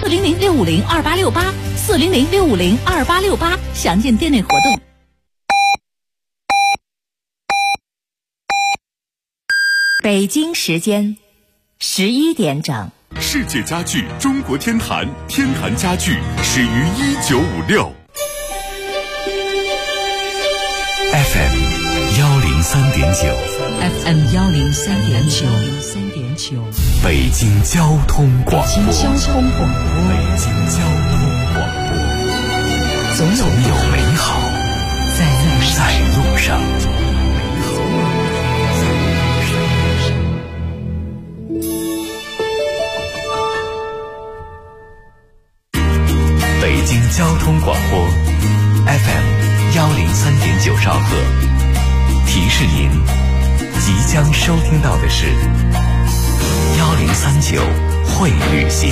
400-650-2868，400-650-2868，详见店内活动。 北京时间11点整。 世界家具中国天坛，天坛家具始于1956。FM 103.9，FM 103.9， 北京交通广播， 北京交通广播， 总有美好在路上。北京交通广播 FM 103.9兆赫，提示您即将收听到的是1039会旅行。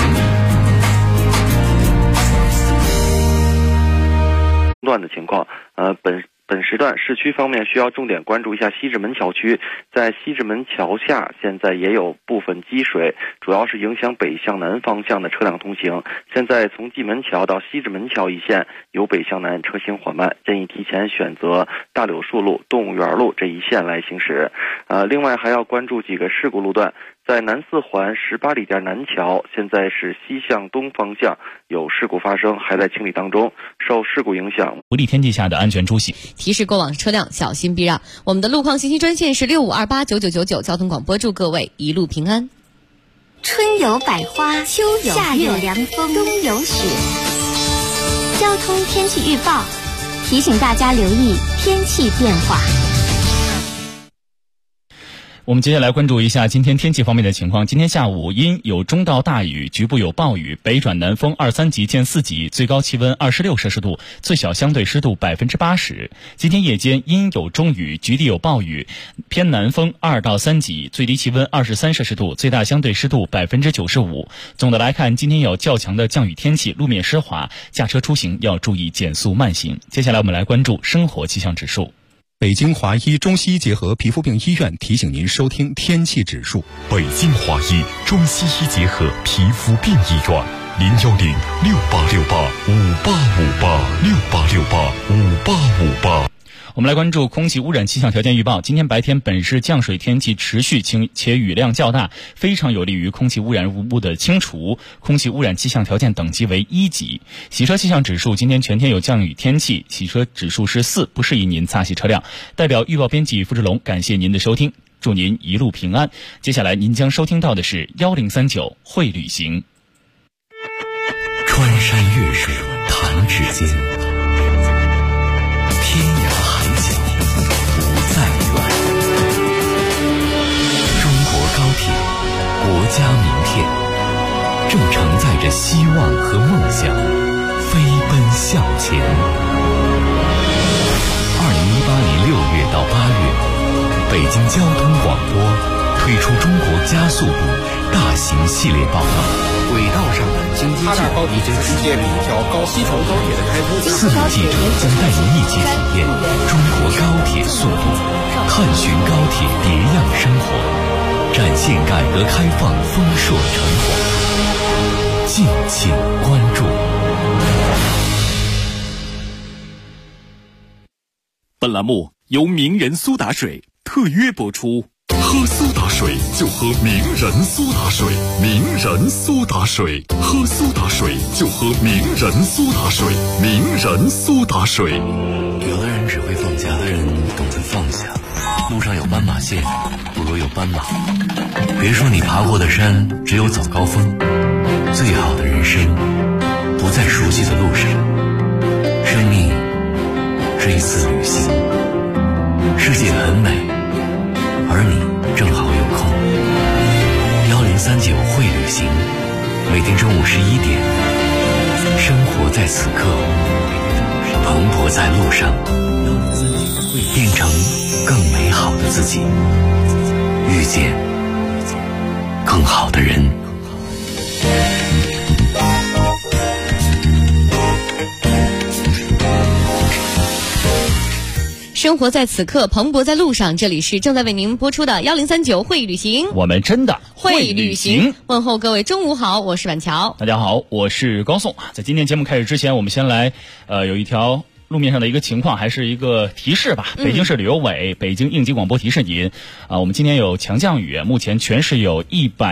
乱的情况，本时段市区方面需要重点关注一下西直门桥区，在西直门桥下现在也有部分积水，主要是影响北向南方向的车辆通行。现在从蓟门桥到西直门桥一线由北向南车行缓慢，建议提前选择大柳树路、动物园路这一线来行驶。另外还要关注几个事故路段。在南四环18里店南桥，现在是西向东方向有事故发生，还在清理当中。受事故影响， 不利天气下的安全出行， 提示过往车辆小心避让。我们的路况信息专线是65289999，交通广播祝各位一路平安。 春有百花，秋有夏有凉风，冬有雪。交通天气预报提醒大家留意天气变化。 我们接下来关注一下今天天气方面的情况。今天下午阴有中到大雨，局部有暴雨，北转南风2、3级见4级，最高气温26摄氏度，最小相对湿度80%。今天夜间阴有中雨，局地有暴雨，偏南风2到3级，最低气温23摄氏度，最大相对湿度95%。总的来看，今天有较强的降雨天气，路面湿滑，驾车出行要注意减速慢行。接下来我们来关注生活气象指数。 北京华医中西医结合皮肤病医院提醒您收听天气指数。 北京华医中西医结合皮肤病医院，010-6868-5858，6868-5858。 我们来关注空气污染气象条件预报。今天白天本市降水天气持续且雨量较大，非常有利于空气污染物的清除，空气污染气象条件等级为1级。洗车气象指数今天全天有降雨天气，洗车指数是4，不适宜您擦洗车辆。代表预报编辑付志龙，感谢您的收听，祝您一路平安。接下来您将收听到的是1039会旅行。 穿山越水弹指间，天涯海角不再远。中国高铁，国家名片，正承载着希望和梦想，飞奔向前。2018年6月到8月，北京交通广播推出中国加速度大型系列报道。 轨道上的京津冀已经实现了一条西成高铁的开通。 4名记者将带您一起体验中国高铁速度，探寻高铁别样生活，展现改革开放丰硕成果。敬请关注。本栏目由名人苏打水特约播出。喝苏打水就喝名人苏打水，名人苏打水，喝苏打水就喝名人苏打水，名人苏打水。 有的人只会放假，有的人懂得放下。路上有斑马线，不如有斑马。别说你爬过的山只有早高峰，最好的人生不在熟悉的路上。生命是一次旅行，世界很美，而你正好有空。1039会旅行，每天中午11点，生活在此刻，蓬勃在路上，变成更美好的自己，遇见更好的人。 生生活在此刻，蓬勃在路上。这里是正在为您播出的1039会旅行， 我们真的会旅行。问候各位中午好，我是婉乔。 大家好，我是高颂。在今天节目开始之前，我们先来有一条路面上的一个情况，还是一个提示吧。北京市旅游委、北京应急广播提示您，我们今天有强降雨，目前全市有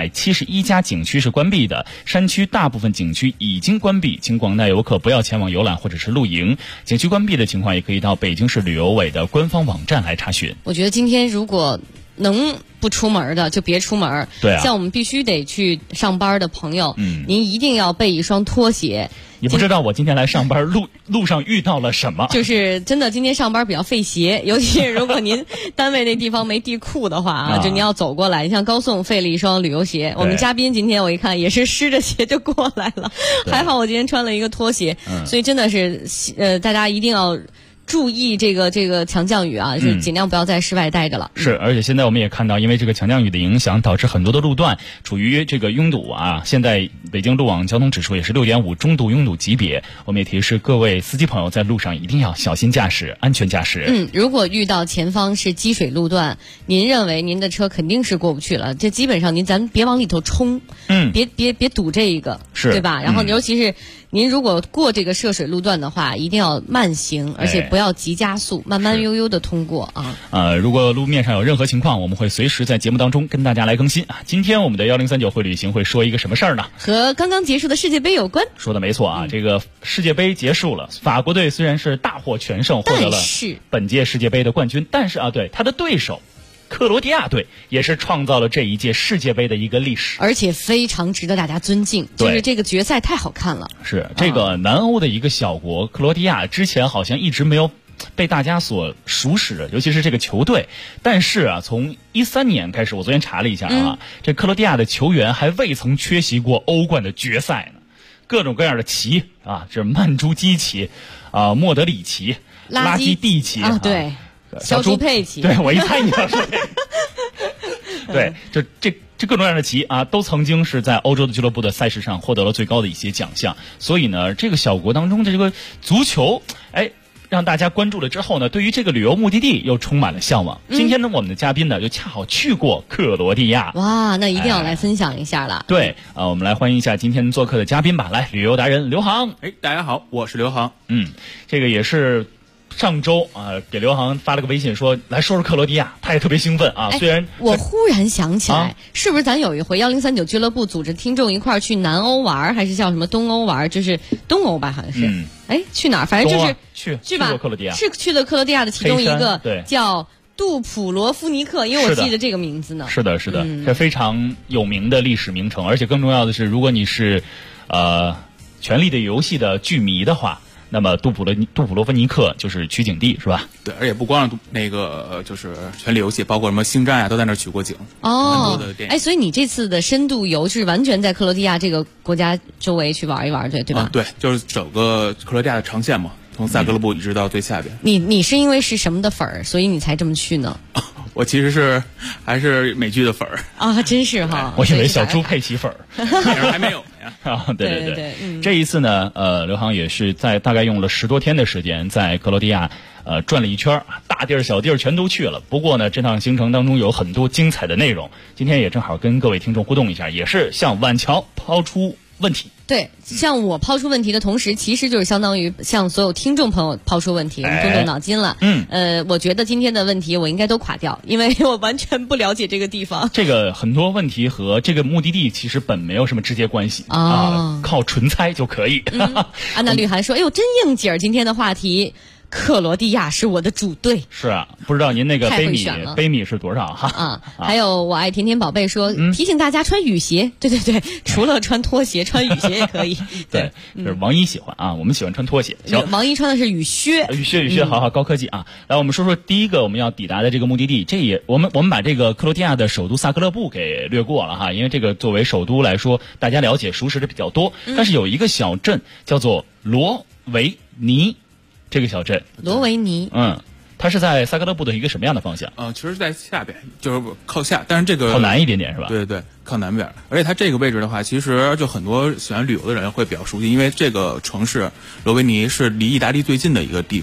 171家景区是关闭的，山区大部分景区已经关闭，请广大游客不要前往游览或者是露营。景区关闭的情况也可以到北京市旅游委的官方网站来查询。 我觉得今天如果能不出门的就别出门， 对啊， 像我们必须得去上班的朋友，您一定要备一双拖鞋。 你不知道我今天来上班路上遇到了什么？ 就是真的，今天上班比较费鞋，尤其是如果您单位那地方没地库的话啊，就您要走过来。你像高颂费了一双旅游鞋，我们嘉宾今天我一看也是湿着鞋就过来了，还好我今天穿了一个拖鞋，所以真的是大家一定要注意这个强降雨啊，就尽量不要在室外待着了。 是，而且现在我们也看到，因为这个强降雨的影响，导致很多的路段处于这个拥堵啊。现在北京路网交通指数也是6.5，中度拥堵级别。我们也提示各位司机朋友，在路上一定要小心驾驶，安全驾驶。 如果遇到前方是积水路段，您认为您的车肯定是过不去了，这基本上咱别往里头冲，别堵这一个， 是对吧？然后尤其是您如果过这个涉水路段的话，一定要慢行，而且不要急加速，慢慢悠悠的通过啊。 如果路面上有任何情况，我们会随时在节目当中跟大家来更新啊。今天我们的1039会旅行会说一个什么事儿呢？ 和刚刚结束的世界杯有关。 说的没错啊，这个世界杯结束了，法国队虽然是大获全胜，获得了本届世界杯的冠军，但是对他的对手克罗地亚队也是创造了这一届世界杯的一个历史， 而且非常值得大家尊敬。就是这个决赛太好看了。 是这个南欧的一个小国克罗地亚，之前好像一直没有被大家所熟识，尤其是这个球队。但是从13年开始，我昨天查了一下这克罗地亚的球员还未曾缺席过欧冠的决赛呢。各种各样的旗这曼朱基旗莫德里奇、拉基蒂奇对。小猪佩奇， 对，我一猜你要说这个。对，就这各种各样的旗都曾经是在欧洲的俱乐部的赛事上获得了最高的一些奖项。所以呢，这个小国当中的这个足球，让大家关注了之后呢，对于这个旅游目的地又充满了向往。今天呢，我们的嘉宾呢就恰好去过克罗地亚。 哇，那一定要来分享一下了。 对我们来欢迎一下今天做客的嘉宾吧。来，旅游达人刘航。 大家好，我是刘航。 这个也是上周给刘航发了个微信说来说说克罗地亚，他也特别兴奋虽然我忽然想起来，是不是咱有一回1039俱乐部组织听众一块儿去南欧玩，还是叫什么东欧玩？就是东欧吧，好像是。去哪儿？反正就是去吧， 克罗地亚是去了克罗地亚的其中一个叫杜普罗夫尼克，因为我记得这个名字呢。 是的，这非常有名的历史名城，而且更重要的是，如果你是权力的游戏的剧迷的话，那么杜普罗夫尼克就是取景地，是吧？ 对，而且不光是那个就是权力游戏，包括什么星战都在那儿取过景。很多的电影。 所以你这次的深度游是完全在克罗地亚这个国家周围去玩一玩，对吧？ 对，就是整个克罗地亚的长线嘛，从萨格勒布一直到最下边。 你是因为是什么的粉儿，所以你才这么去呢？ 我其实还是美剧的粉儿真是哈！ 我以为小猪佩奇粉儿， 还没有对。 这一次呢，刘航也是在大概用了10多天的时间，在克罗地亚转了一圈，大地儿小地儿全都去了。不过呢，这趟行程当中有很多精彩的内容，今天也正好跟各位听众互动一下，也是向婉乔抛出问题。 对，向我抛出问题的同时，其实就是相当于向所有听众朋友抛出问题，我们动动脑筋了。我觉得今天的问题我应该都垮掉，因为我完全不了解这个地方。 这个很多问题和这个目的地其实本没有什么直接关系靠纯猜就可以。 安娜绿涵说：“哎呦，真应景儿，今天的话题。”克罗地亚是我的主队。 是不知道您那个杯米是多少哈？ 还有我爱甜甜宝贝说提醒大家穿雨鞋。对，除了穿拖鞋，穿雨鞋也可以。 对，就是王一喜欢我们喜欢穿拖鞋。 王一穿的是雨靴。 雨靴，好高科技来，我们说说第一个我们要抵达的这个目的地。这也我们把这个克罗地亚的首都萨格勒布给略过了因为这个作为首都来说，大家了解熟识的比较多。但是有一个小镇叫做罗维尼。这个小镇罗维尼， 它是在萨格勒布的一个什么样的方向？ 其实在下边，就是靠下，但是这个靠南一点点是吧？ 对，靠南边。而且它这个位置的话，其实就很多喜欢旅游的人会比较熟悉，因为这个城市罗维尼是离意大利最近的一个地方。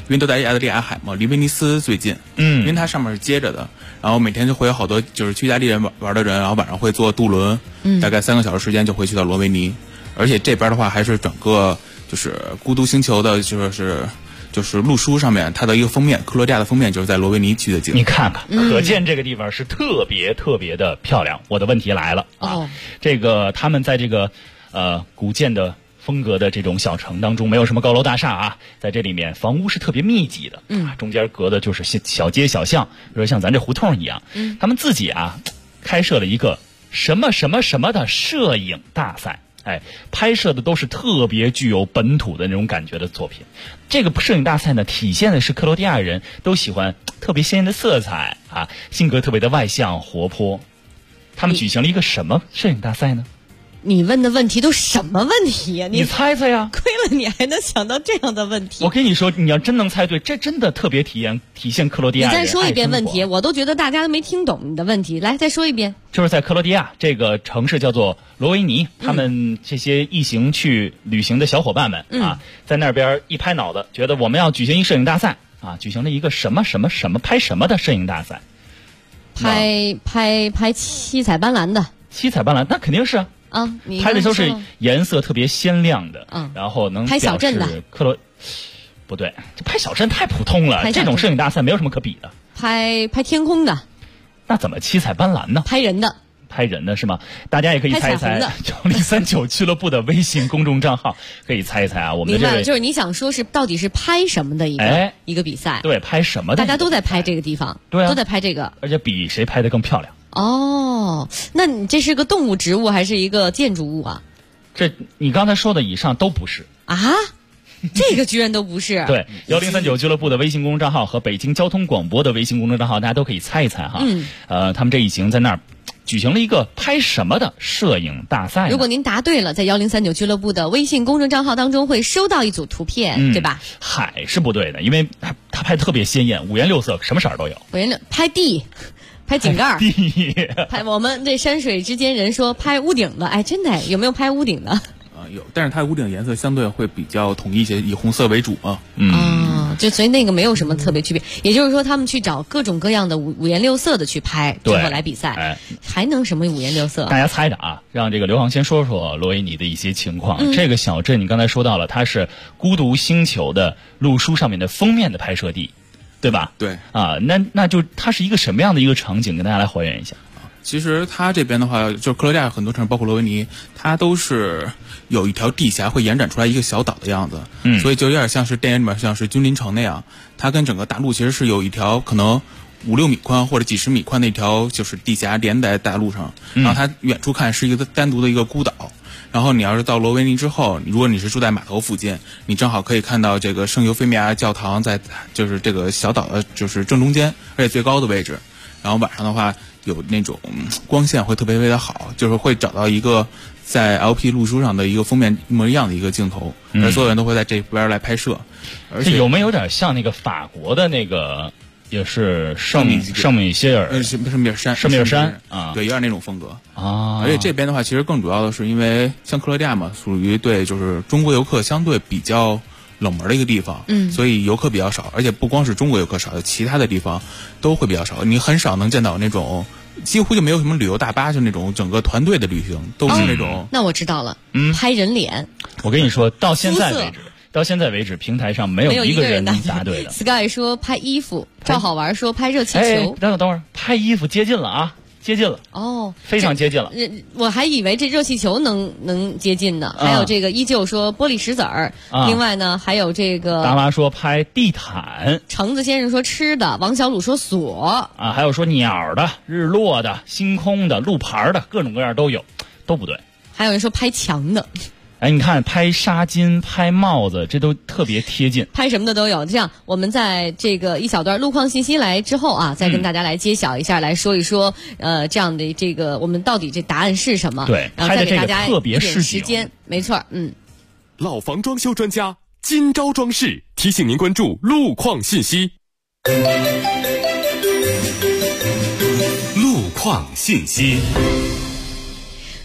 为都在亚得里亚海嘛，离威尼斯最近，因为它上面是接着的，然后每天就会有好多就是去意大利人玩的人，然后晚上会坐渡轮，大概3个小时时间就会去到罗维尼，而且这边的话还是整个就是孤独星球的就是路书上面它的一个封面，克罗地亚的封面就是在罗维尼取的景。 你看看，可见这个地方是特别特别的漂亮。我的问题来了这个他们在这个古建的风格的这种小城当中，没有什么高楼大厦啊，在这里面房屋是特别密集的，中间隔的就是小街小巷，比如像咱这胡同一样。他们自己开设了一个什么什么什么的摄影大赛。拍摄的都是特别具有本土的那种感觉的作品。这个摄影大赛呢，体现的是克罗地亚人都喜欢特别鲜艳的色彩性格特别的外向活泼。他们举行了一个什么摄影大赛呢？ 你问的问题都什么问题呀？ 你猜猜呀！ 亏了你还能想到这样的问题。 我跟你说，你要真能猜对，这真的特别体现克罗地亚人。 你再说一遍问题，我都觉得大家都没听懂你的问题。来，再说一遍。 就是在克罗地亚这个城市叫做罗维尼，他们这些一行去旅行的小伙伴们在那边一拍脑袋，觉得我们要举行一摄影大赛举行了一个什么什么什么拍什么的摄影大赛。 拍七彩斑斓的。 七彩斑斓，那肯定是你拍的都是颜色特别鲜亮的，然后能拍小镇的不对，这拍小镇太普通了，这种摄影大赛没有什么可比的。 拍天空的， 那怎么七彩斑斓呢？ 拍人的是吗？大家也可以猜一猜1039俱乐部的微信公众账号，可以猜一猜我们的明白了，就是你想说是到底是拍什么的一个比赛？ 对，拍什么的？ 大家都在拍这个地方， 对都在拍这个， 而且比谁拍的更漂亮。 那你这是个动物、植物还是一个建筑物啊？ 这你刚才说的以上都不是这个居然都不是。 对，1039俱乐部的微信公众账号和北京交通广播的微信公众账号，大家都可以猜一猜他们这一行在那儿举行了一个拍什么的摄影大赛。 如果您答对了，在1039俱乐部的微信公众账号当中会收到一组图片，对吧？ 海是不对的，因为他拍的特别鲜艳，五颜六色，什么色儿都有。 拍地。拍井盖，拍我们这山水之间人说拍屋顶的，真的有没有拍屋顶的？ 有，但是它屋顶颜色相对会比较统一一些，以红色为主就所以那个没有什么特别区别。也就是说，他们去找各种各样的五颜六色的去拍，最后来比赛，还能什么五颜六色？ 大家猜着让这个刘航先说说罗维尼的一些情况。这个小镇你刚才说到了，它是孤独星球的路书上面的封面的拍摄地。对吧？ 对那就它是一个什么样的一个场景，跟大家来还原一下。 其实它这边的话，就是克罗地亚很多城市，包括罗维尼，它都是有一条地峡会延展出来一个小岛的样子，所以就有点像是电影里面像是君临城那样，它跟整个大陆其实是有一条可能5-6米宽或者几十米宽的一条就是地峡连在大陆上，然后它远处看是一个单独的一个孤岛。然后你要是到罗维尼之后，如果你是住在码头附近，你正好可以看到这个圣尤菲米亚教堂在就是这个小岛的就是正中间，而且最高的位置。然后晚上的话有那种光线会特别特别的好，就是会找到一个在 LP 路书上的一个封面一模一样的一个镜头，而所有人都会在这边来拍摄。而且有没有点像那个法国的那个也是圣米歇尔圣米尔山对，有点那种风格而且这边的话其实更主要的是因为像克罗地亚嘛，属于对就是中国游客相对比较冷门的一个地方，所以游客比较少，而且不光是中国游客少，其他的地方都会比较少，你很少能见到那种几乎就没有什么旅游大巴，就那种整个团队的旅行都是那种那我知道了拍人脸。 我跟你说到现在为止平台上没有一个人答对的。 Sky 说拍衣服，赵好玩说拍热气球。 等会儿拍衣服接近了接近了非常接近了。 我还以为这热气球能接近呢。还有这个依旧说玻璃石子儿另外呢还有这个达拉说拍地毯， 橙子先生说吃的，王小鲁说锁还有说鸟的、日落的、星空的、路牌的，各种各样都有，都不对。 还有人说拍墙的。 你看拍纱巾、拍帽子，这都特别贴近， 拍什么的都有。这样我们在这个一小段路况信息来之后再跟大家来揭晓一下，来说一说这样的这个我们到底这答案是什么。 对， 然后再给大家特别一点时间。没错。 老房装修专家今朝装饰提醒您关注路况信息。路况信息。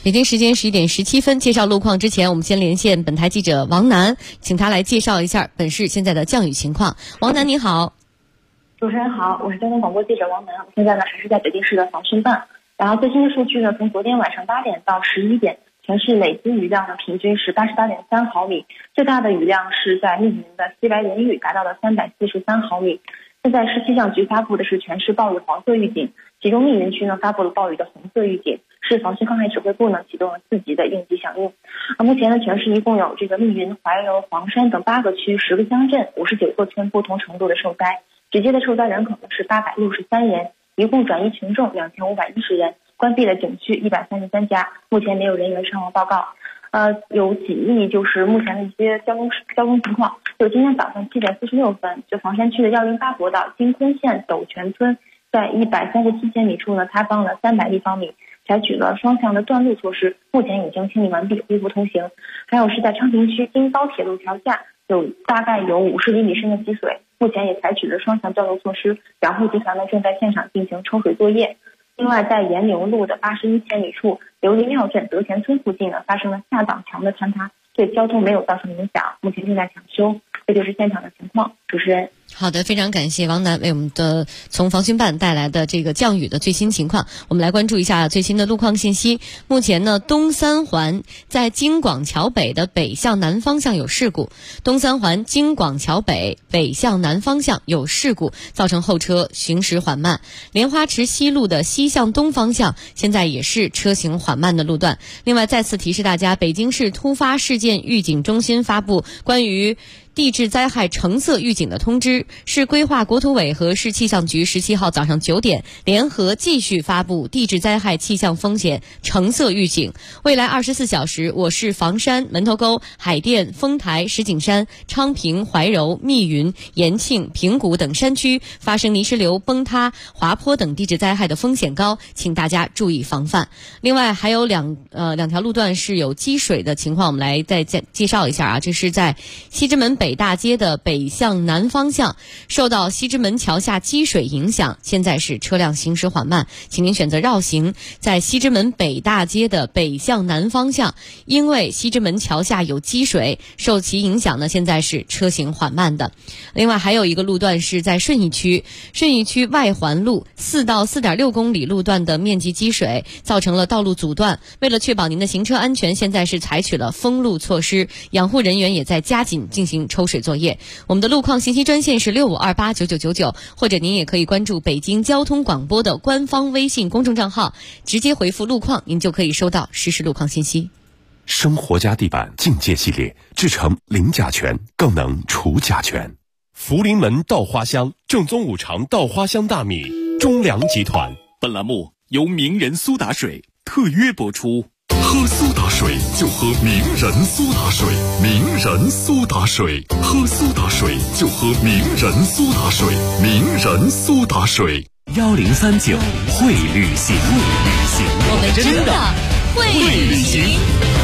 北京时间11点17分，介绍路况之前，我们先连线本台记者王楠，请他来介绍一下本市现在的降雨情况。王楠你好。 主持人好，我是交通广播记者王楠，我现在呢还是在北京市的防汛办。然后最新的数据呢，从昨天晚上8点到11点，全市累计雨量呢平均是88.3毫米，最大的雨量是在密云的西白连峪达到了343毫米。现在市气象局发布的是全市暴雨黄色预警，其中密云区呢发布了暴雨的红色预警，市防汛抗旱指挥部呢启动了4级的应急响应。目前呢全市一共有这个密云、怀柔、黄山等8个区、10个乡镇、59座村不同程度的受灾，直接的受灾人口呢是863人，一共转移群众2510人，关闭了景区133家，目前没有人员伤亡报告。有几例就是目前的一些交通情况。就今天早上7点46分，就房山区的108国道金昆县斗泉村在137千米处呢塌方了300立方米，采取了双向的断路措施，目前已经清理完毕，恢复通行。还有是在昌平区京高铁路桥下大概有50厘米深的积水，目前也采取了双向断路措施，养护集团呢正在现场进行抽水作业。另外，在沿牛路的81千米处，琉璃庙镇德田村附近呢发生了下挡墙的坍塌，对交通没有造成影响，目前正在抢修。这就是现场的情况。主持人。 好的，非常感谢王楠为我们的从防汛办带来的这个降雨的最新情况。我们来关注一下最新的路况信息。目前呢，东三环在京广桥北的北向南方向有事故，东三环京广桥北北向南方向有事故，造成后车行驶缓慢。莲花池西路的西向东方向现在也是车行缓慢的路段。另外再次提示大家，北京市突发事件预警中心发布关于地质灾害橙色预警的通知，市规划国土委和市气象局17号早上9点联合继续发布地质灾害气象风险橙色预警。未来24小时，我市房山、门头沟、海淀、丰台、石景山、昌平、怀柔、密云、延庆、平谷等山区发生泥石流、崩塌、滑坡等地质灾害的风险高，请大家注意防范。另外还有两条路段是有积水的情况，我们来再介绍一下啊。这是在西直门北大街的北向南方向，受到西直门桥下积水影响，现在是车辆行驶缓慢，请您选择绕行。在西直门北大街的北向南方向，因为西直门桥下有积水，受其影响呢，现在是车行缓慢的。另外还有一个路段是在顺义区外环路4到4.6公里路段的面积积水，造成了道路阻断。为了确保您的行车安全，现在是采取了封路措施，养护人员也在加紧进行抽水作业。我们的路况信息专线是65289999，或者您也可以关注北京交通广播的官方微信公众账号，直接回复路况，您就可以收到实时路况信息。 生活家地板境界系列制成零甲醛，更能除甲醛。福临门稻花香，正宗五常稻花香大米，中粮集团。 本栏目由名人苏打水特约播出。 喝苏打水就喝名人苏打水，名人苏打水，喝苏打水就喝名人苏打水，名人苏打水。 1039会旅行， 我们真的会旅行。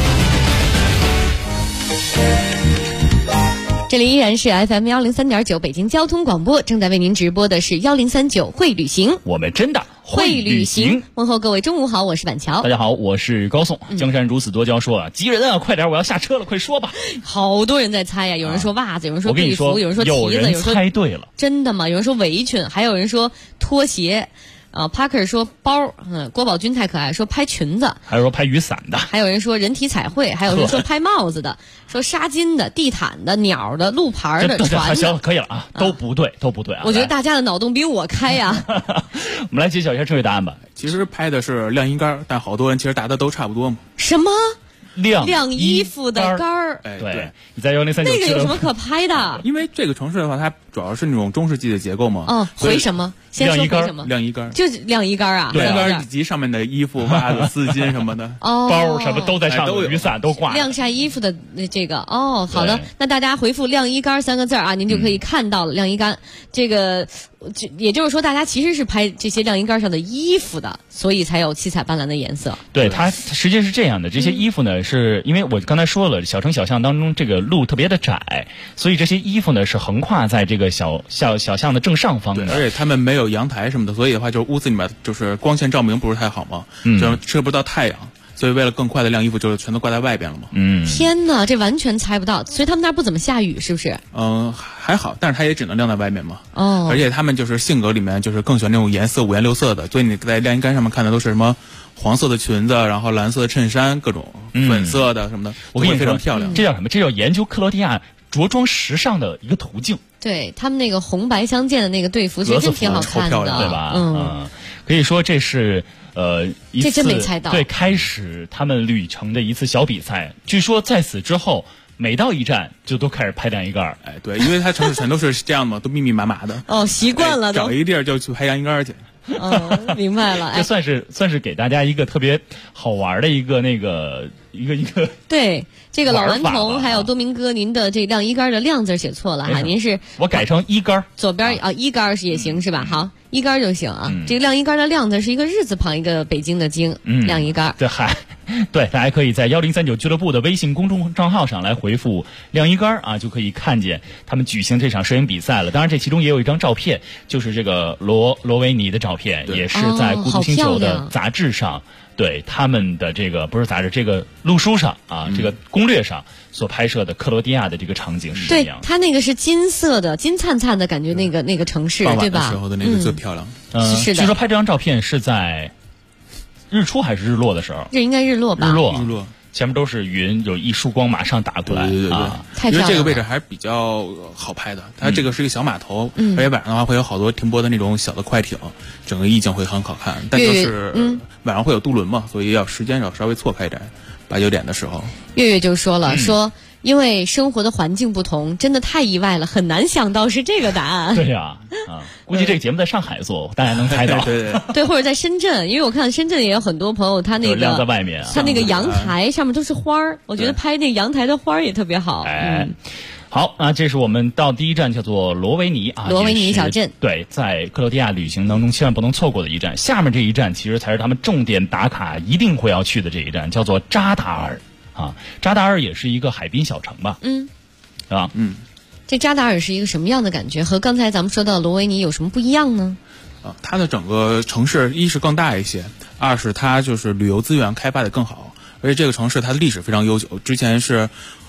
这里依然是 FM 103.9北京交通广播，正在为您直播的是1039会旅行， 我们真的会旅行。问候各位中午好，我是板桥。 大家好，我是高颂。江山如此多娇，说啊，急人啊，快点，我要下车了，快说吧。 好多人在猜呀，有人说袜子，有人说队服，有人说旗子， 有人猜对了， 真的吗？有人说围裙，还有人说拖鞋。Parker 说包，郭宝军太可爱，说拍裙子， 还有说拍雨伞的， 还有人说人体彩绘，还有人说拍帽子的，说纱巾的、地毯的、鸟的、路牌的、船的。 行了，可以了啊，都不对啊。 我觉得大家的脑洞比我开呀。 我们来揭晓一下正确答案吧。 其实拍的是晾衣杆，但好多人其实答的都差不多嘛。 什么？ 晾衣服的杆儿， 对，你在1039 那个有什么可拍的？ 因为这个城市的话，它主要是那种中世纪的结构嘛。 回什么？先说回什么？ 晾衣杆， 就晾衣杆啊！ 晾衣杆以及上面的衣服、袜子、丝巾什么的， 包什么都在上面，雨伞都挂。 晾晒衣服的这个好的，那大家回复晾衣杆3个字啊，您就可以看到了晾衣杆。这个也就是说，大家其实是拍这些晾衣杆上的衣服的，所以才有七彩斑斓的颜色。 对，它实际是这样的，这些衣服呢，是因为我刚才说了，小城小巷当中这个路特别的窄，所以这些衣服呢是横跨在这个小巷的正上方的。 而且他们没有阳台什么的，所以的话就是屋子里面就是光线照明不是太好嘛，就吃不到太阳。 所以为了更快的晾衣服，就全都挂在外边了嘛。 天哪，这完全猜不到。所以他们那儿不怎么下雨，是不是？ 还好，但是它也只能晾在外面嘛。 而且他们就是性格里面就是更喜欢那种颜色五颜六色的，所以你在晾衣杆上面看的都是什么黄色的裙子，然后蓝色的衬衫，各种粉色的什么的， 我跟你说非常漂亮。 这叫什么？这叫研究克罗地亚着装时尚的一个途径。 对，他们那个红白相间的那个队服，其实真挺好看的， 对吧？可以说这是一次这真没猜到。 对，开始他们旅程的一次小比赛。据说在此之后，每到一站就都开始拍晾衣杆。 对，因为它城市全都是这样嘛，都密密麻麻的。 习惯了都。 找一地儿就去拍晾衣杆去。 明白了。 这算是给大家一个特别好玩的一个对。这个老顽童还有多明哥，您的这晾衣杆的晾字写错了哈，您是我改成衣杆， 左边衣杆也行是吧？好，衣杆就行啊。这个晾衣杆的晾字是一个日字旁一个北京的京，晾衣杆。 对，大家可以在1039俱乐部的微信公众账号上来回复晾衣杆啊，就可以看见他们举行这场摄影比赛了。当然，这其中也有一张照片，就是这个罗维尼的照片，也是在《孤独星球》的杂志上。对他们的这个不是杂志，这个路书上啊，这个攻略上所拍摄的克罗地亚的这个场景是这样。 对，它那个是金色的、金灿灿的感觉，那个城市，对吧？ 时候的那个最漂亮。 是的。 据说拍这张照片是在日出还是日落的时候？ 这应该日落吧？ 日落。 前面都是云，有一束光马上打过来。 对， 太漂亮了。 因为这个位置还是比较好拍的，它这个是一个小码头，而且晚上的话会有好多停泊的那种小的快艇，整个意境会很好看。但就是晚上会有渡轮嘛，所以要时间要稍微错开一点，8、9点的时候。 月月就说了，说因为生活的环境不同，真的太意外了，很难想到是这个答案。 对呀，估计这个节目在上海做，大家能猜到。 对，或者在深圳，因为我看深圳也有很多朋友，他那个晾在外面， 他那个阳台上面都是花儿，我觉得拍那个阳台的花儿也特别好。 好啊，这是我们到第一站，叫做罗维尼啊， 罗维尼小镇。 对，在克罗地亚旅行当中千万不能错过的一站。下面这一站其实才是他们重点打卡一定会要去的这一站，叫做扎达尔。扎达尔也是一个海滨小城吧？是吧？ 这扎达尔是一个什么样的感觉？和刚才咱们说到罗维尼有什么不一样呢？ 它的整个城市一是更大一些，二是它就是旅游资源开发的更好，而且这个城市它的历史非常悠久，之前这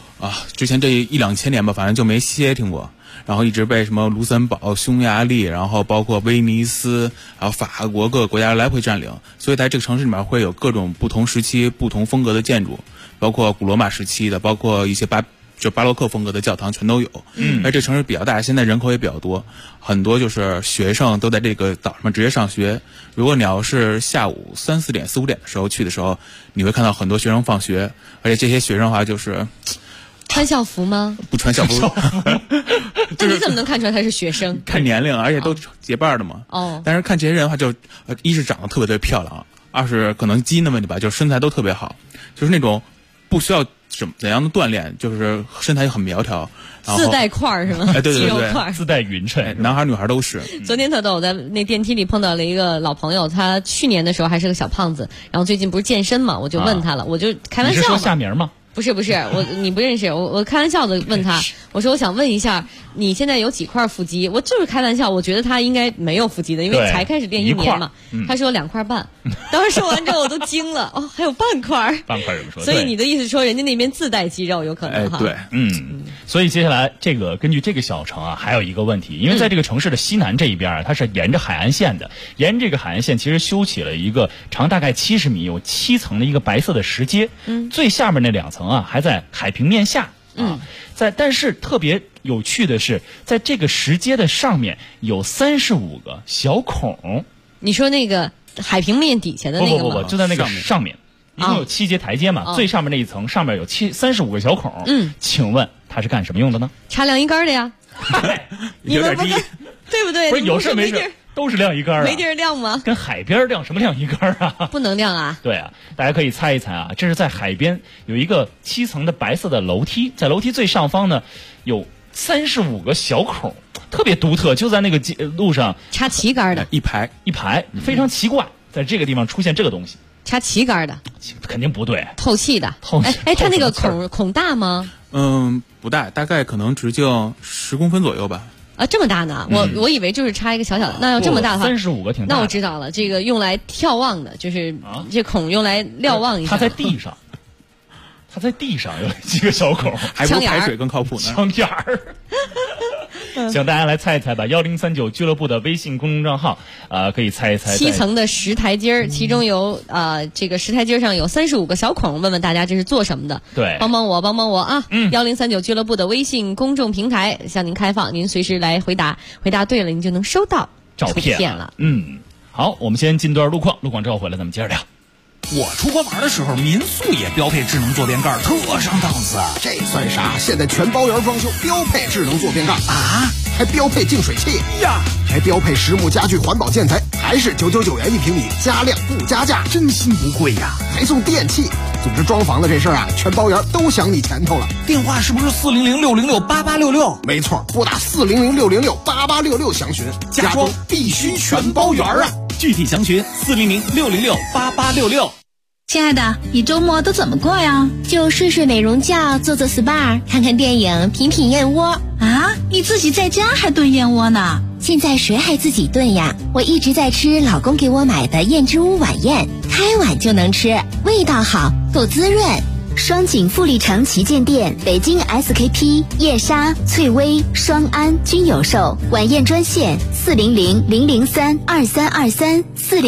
1-2千年吧，反正就没歇停过。然后一直被什么卢森堡、匈牙利，然后包括威尼斯，还有法国各个国家来回占领，所以在这个城市里面会有各种不同时期、不同风格的建筑，包括古罗马时期的，包括一些巴洛克风格的教堂全都有。而这城市比较大，现在人口也比较多，很多就是学生都在这个岛上直接上学。如果你要是下午3、4点、4、5点的时候去的时候，你会看到很多学生放学，而且这些学生的话就是穿校服吗？ 不穿校服。 那你怎么能看出来他是学生？ 看年龄，而且都结伴的嘛。但是看这些人的话，就一是长得特别漂亮，二是可能基因的问题吧，就是身材都特别好，就是那种不需要怎样的锻炼，就是身材很苗条， 自带块儿是吗？ 对， 肌肉块， 自带匀称， 男孩女孩都是。 昨天特逗，我在那电梯里碰到了一个老朋友，他去年的时候还是个小胖子，然后最近不是健身嘛，我就问他了，我就开玩笑。 你是说夏明吗？ 不是你不认识我开玩笑的问他，我说我想问一下你现在有几块腹肌？我就是开玩笑，我觉得他应该没有腹肌的，因为才开始练1年嘛。他说2块半，当时说完之后我都惊了，还有半块。 半块怎么说？ 所以你的意思说人家那边自带肌肉有可能哈？ 对， 所以接下来根据这个小城啊，还有一个问题，因为在这个城市的西南这一边它是沿着海岸线的，沿着这个海岸线其实修起了一个长大概70米、有7层的一个白色的石阶，最下面那2层还在海平面下但是特别有趣的是，在这个石阶的上面有35个小孔。 你说那个海平面底下的那个吗？ 不，就在那个上面，一共有7节台阶嘛，最上面那一层上面有35个小孔。请问它是干什么用的呢？ 插晾衣杆的呀。你们不对不对？ 不是有事没事都是晾衣杆没地儿晾吗？ 跟海边晾什么晾衣杆啊？ 不能晾啊。 对啊，大家可以猜一猜啊，这是在海边有一个7层的白色的楼梯，在楼梯最上方呢有35个小孔，特别独特，就在那个路上插旗杆的， 一排， 非常奇怪，在这个地方出现这个东西。 插旗杆的肯定不对， 透气的。它那个孔大吗？ 不大，大概可能直径10公分左右吧。 啊，这么大呢？我以为就是插一个小小的，那要这么大的话 ，35个挺大的。 那我知道了，这个用来眺望的，就是这孔用来瞭望一下。 它在地上，它在地上有几个小孔， 还不如排水更靠谱呢。 枪眼儿。请大家来猜一猜吧，1039俱乐部的微信公众账号，可以猜一猜。 7层的石台阶其中有这个石台阶上有35个小孔，问问大家这是做什么的？ 对， 帮帮我啊！1039俱乐部的微信公众平台向您开放，您随时来回答，回答对了您就能收到照片了。 好，我们先进段路况，路况之后回来咱们接着聊。 我出国玩的时候，民宿也标配智能坐便盖，特上档次。 这算啥？现在全包圆装修标配智能坐便盖啊， 还标配净水器呀， 还标配实木家具环保建材，还是999元1平米，加量不加价， 真心不贵呀， 还送电器。总之装房的这事儿啊，全包圆都想你前头了。 电话是不是400-606-8866？ 没错，拨打400-606-8866详询。 家装必须全包圆啊！具体详询400-606-8866。 亲爱的，你周末都怎么过呀？ 就睡睡美容觉，做做 SPA， 看看电影，品品燕窝。 啊，你自己在家还炖燕窝呢？ 现在谁还自己炖呀？我一直在吃老公给我买的燕之屋晚宴，开碗就能吃，味道好，够滋润。双井富力城旗舰店、北京 SKP、叶莎、翠微、双安均有售。晚宴专线400-003-2323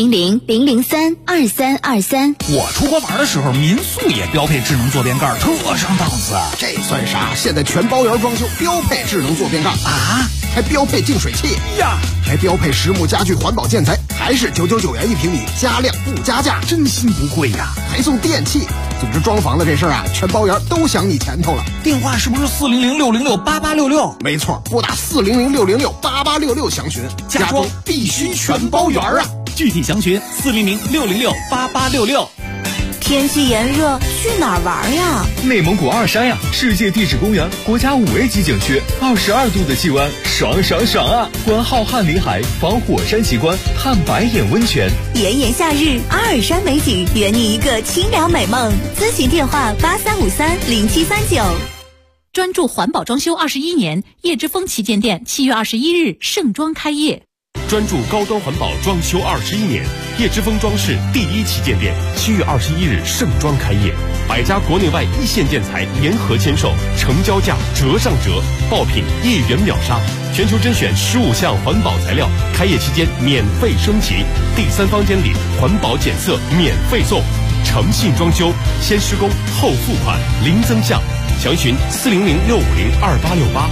400-003-2323。 我出国玩的时候，民宿也标配智能坐便盖，特上档次。 这算啥？现在全包圆装修标配智能坐便盖啊， 还标配净水器呀， 还标配实木家具环保建材，还是999元1平米，加量不加价， 真心不贵呀， 还送电器。总之装房的这事儿啊，全包圆都想你前头了。 电话是不是400-606-8866？ 没错，拨打400-606-8866详询。 家装必须全包圆啊！具体详询400-606-8866。 天气炎热，去哪儿玩呀？ 内蒙古二山呀，世界地质公园国家5A级景区，22度的气温，爽爽爽啊！观浩瀚林海，访火山奇观，探白眼温泉。 炎炎夏日，阿尔山美景，圆你一个清凉美梦。咨询电话83530739。专注环保装修21年，叶之峰旗舰店7月21日盛装开业。 专注高端环保装修21年，叶之峰装饰第1旗舰店7月21日盛装开业，100家国内外一线建材联合签售，成交价折上折，爆品1元秒杀，全球甄选15项环保材料，开业期间免费升级，第3方监理，环保检测免费送，诚信装修，先施工后付款，零增项。详询400-650-2868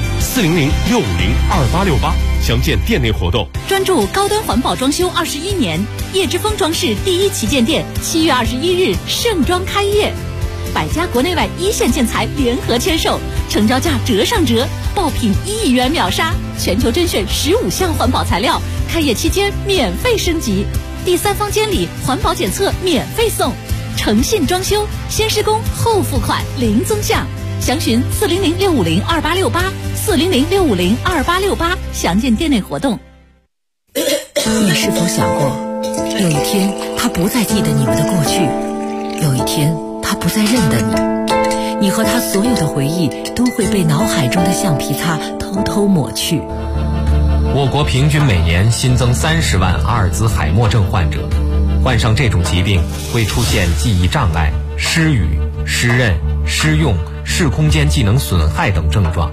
400-650-2868，详见店内活动。 专注高端环保装修21年，叶之峰装饰第1旗舰店7月21日盛装开业，100家国内外一线建材联合签售，成交价折上折，爆品1亿元秒杀，全球甄选15项环保材料，开业期间免费升级，第3方监理，环保检测免费送，诚信装修，先施工后付款，零增项。详询400-650-2868 400-650-2868，详见店内活动。 你是否想过，有一天他不再记得你们的过去，有一天他不再认得你，你和他所有的回忆都会被脑海中的橡皮擦偷偷抹去。 我国平均每年新增30万阿尔兹海默症患者，患上这种疾病会出现记忆障碍、失语、失认、失用、视空间技能损害等症状。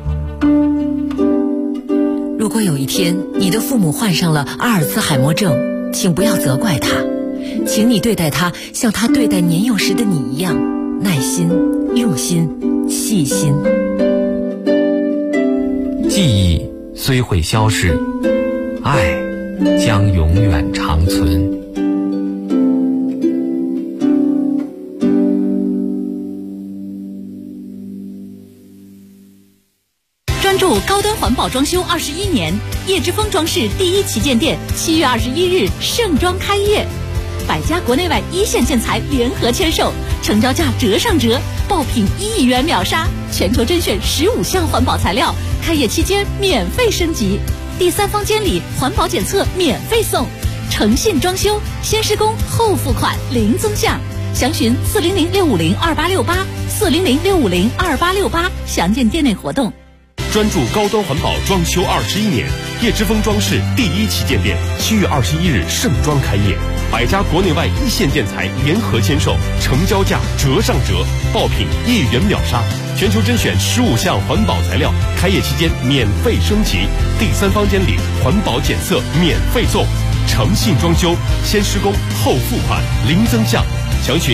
如果有一天你的父母患上了阿尔兹海默症，请不要责怪他，请你对待他像他对待年幼时的你一样，耐心、用心、细心。 记忆虽会消逝，爱将永远长存。 专注高端环保装修21年，叶之峰装饰第1旗舰店7月21日盛装开业，100家国内外一线建材联合签售，成交价折上折，爆品1亿元秒杀，全球甄选15项环保材料，开业期间免费升级，第3方监理，环保检测免费送，诚信装修，先施工后付款，零增项。详询400-650-2868 400-650-2868，详见店内活动。 专注高端环保装修21年，叶之峰装饰第1旗舰店7月21日盛装开业，100家国内外一线建材联合签售，成交价折上折，爆品1元秒杀，全球甄选15项环保材料，开业期间免费升级，第3房间里环保检测免费送，诚信装修，先施工后付款，零增项。详询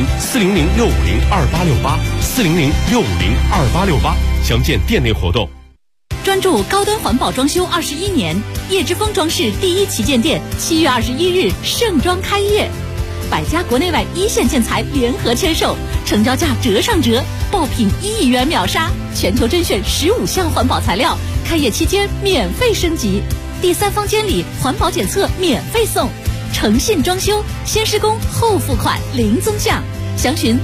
400-650-2868，400-650-2868，详见店内活动。 专注高端环保装修21年，叶之峰装饰第1旗舰店7月21日盛装开业，100家国内外一线建材联合签售，成交价折上折，爆品1元秒杀，全球甄选15项环保材料，开业期间免费升级，第3房间里环保检测免费送，诚信装修，先施工后付款，零增项。详询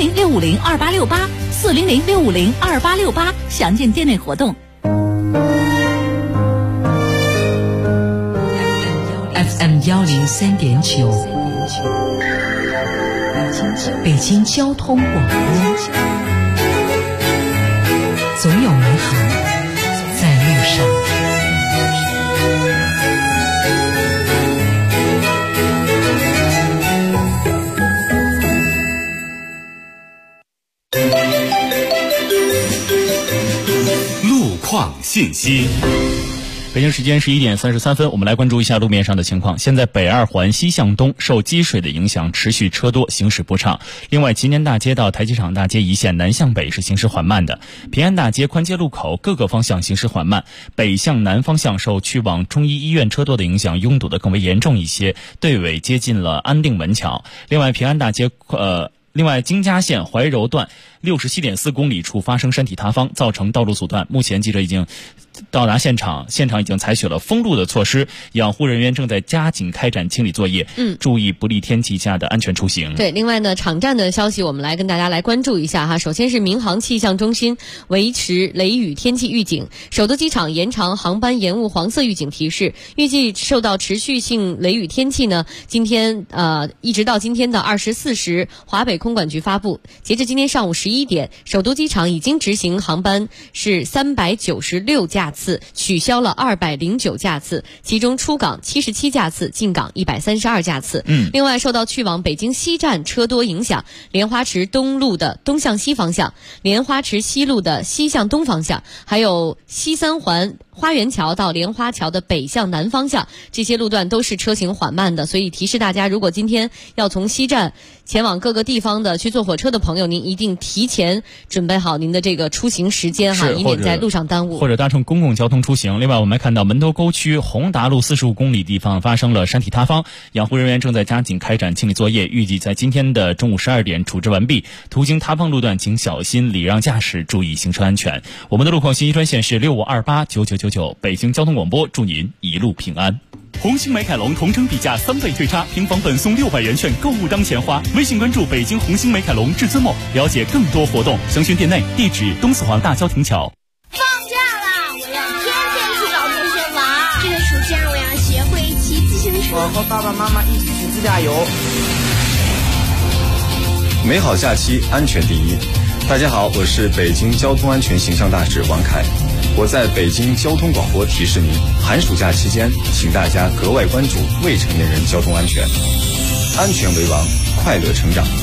400-650-2868，400-650-2868，详见店内活动。 FM 103.9，北京交通广播，总有美好在路上。 路况信息。 北京时间11点33分，我们来关注一下路面上的情况。现在北2环西向东受积水的影响，持续车多，行驶不畅。另外，吉年大街到台机场大街一线南向北是行驶缓慢的。平安大街宽街路口各个方向行驶缓慢，北向南方向受去往中医医院车多的影响，拥堵的更为严重一些，队尾接近了安定门桥。另外，平安大街京嘉线怀柔段67.4公里处发生山体塌方，造成道路阻断。目前记者已经到达现场，现场已经采取了封路的措施，养护人员正在加紧开展清理作业，注意不利天气下的安全出行。 对，另外呢，场站的消息我们来跟大家来关注一下哈。首先是民航气象中心维持雷雨天气预警，首都机场延长航班延误黄色预警提示，预计受到持续性雷雨天气呢，今天一直到今天的24时，华北空管局发布，截至今天上午11点，首都机场已经执行航班是396架次，取消了209架次，其中出港77架次，进港132架次。另外，受到去往北京西站车多影响，莲花池东路的东向西方向，莲花池西路的西向东方向，还有西3环花园桥到莲花桥的北向南方向，这些路段都是车行缓慢的，所以提示大家，如果今天要从西站前往各个地方的去坐火车的朋友，您一定提前准备好您的这个出行时间哈，以免在路上耽误。 或者搭乘公共交通出行。另外，我们还看到门头沟区宏达路45公里地方发生了山体塌方，养护人员正在加紧开展清理作业，预计在今天的中午12点处置完毕。途经塌方路段，请小心礼让驾驶，注意行车安全。我们的路况信息专线是65289999，北京交通广播，祝您一路平安。 红星美凯龙同城比价3倍退差，平房本送600元券，购物当钱花。微信关注北京红星美凯龙至尊梦，了解更多活动。详询店内，地址东四环大郊亭桥。 放假啦！我要天天去找同学玩。这个暑假我要学会骑自行车。 我和爸爸妈妈一起去自驾游。 美好假期，安全第一。大家好，我是北京交通安全形象大使王凯。我在北京交通广播提示您，寒暑假期间，请大家格外关注未成年人交通安全，安全为王，快乐成长。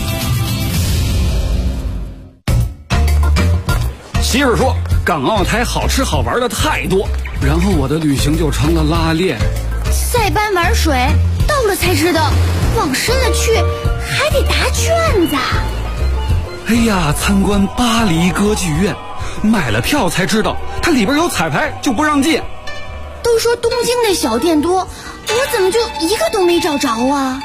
媳妇说，港澳台好吃好玩的太多，然后我的旅行就成了拉练。 塞班玩水，到了才知道，往深了去还得答卷子。 哎呀，参观巴黎歌剧院，买了票才知道它里边有彩排，就不让进。 都说东京的小店多，我怎么就一个都没找着啊？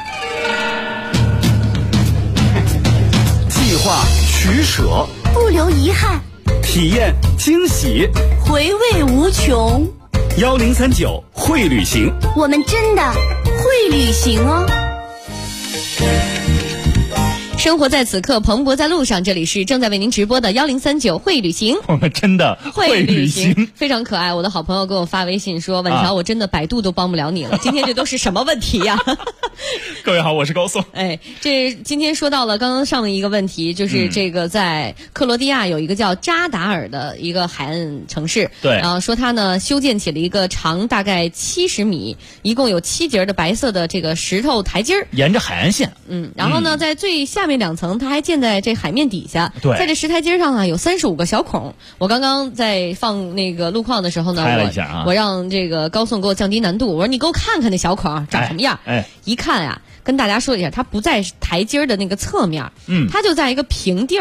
计划取舍， 不留遗憾， 体验惊喜， 回味无穷。 1039会旅行， 我们真的会旅行哦。 生活在此刻，蓬勃在路上。这里是正在为您直播的1039会旅行， 我们真的会旅行， 非常可爱。我的好朋友给我发微信说：“晚条，我真的百度都帮不了你了，今天这都是什么问题呀？” 各位好，我是高颂。 哎，这今天说到了刚刚上面一个问题，就是这个在克罗地亚有一个叫扎达尔的一个海岸城市， 对， 然后说它呢修建起了一个长大概70米，一共有7节的白色的这个石头台阶儿， 沿着海岸线。 然后呢，在最下面2层，它还建在这海面底下。 对， 在这石台阶上啊，有35个小孔。我刚刚在放那个路况的时候呢，我让这个高颂给我降低难度，我说你给我看看那小孔长什么样。一看呀，跟大家说一下，它不在台阶的那个侧面，它就在一个平地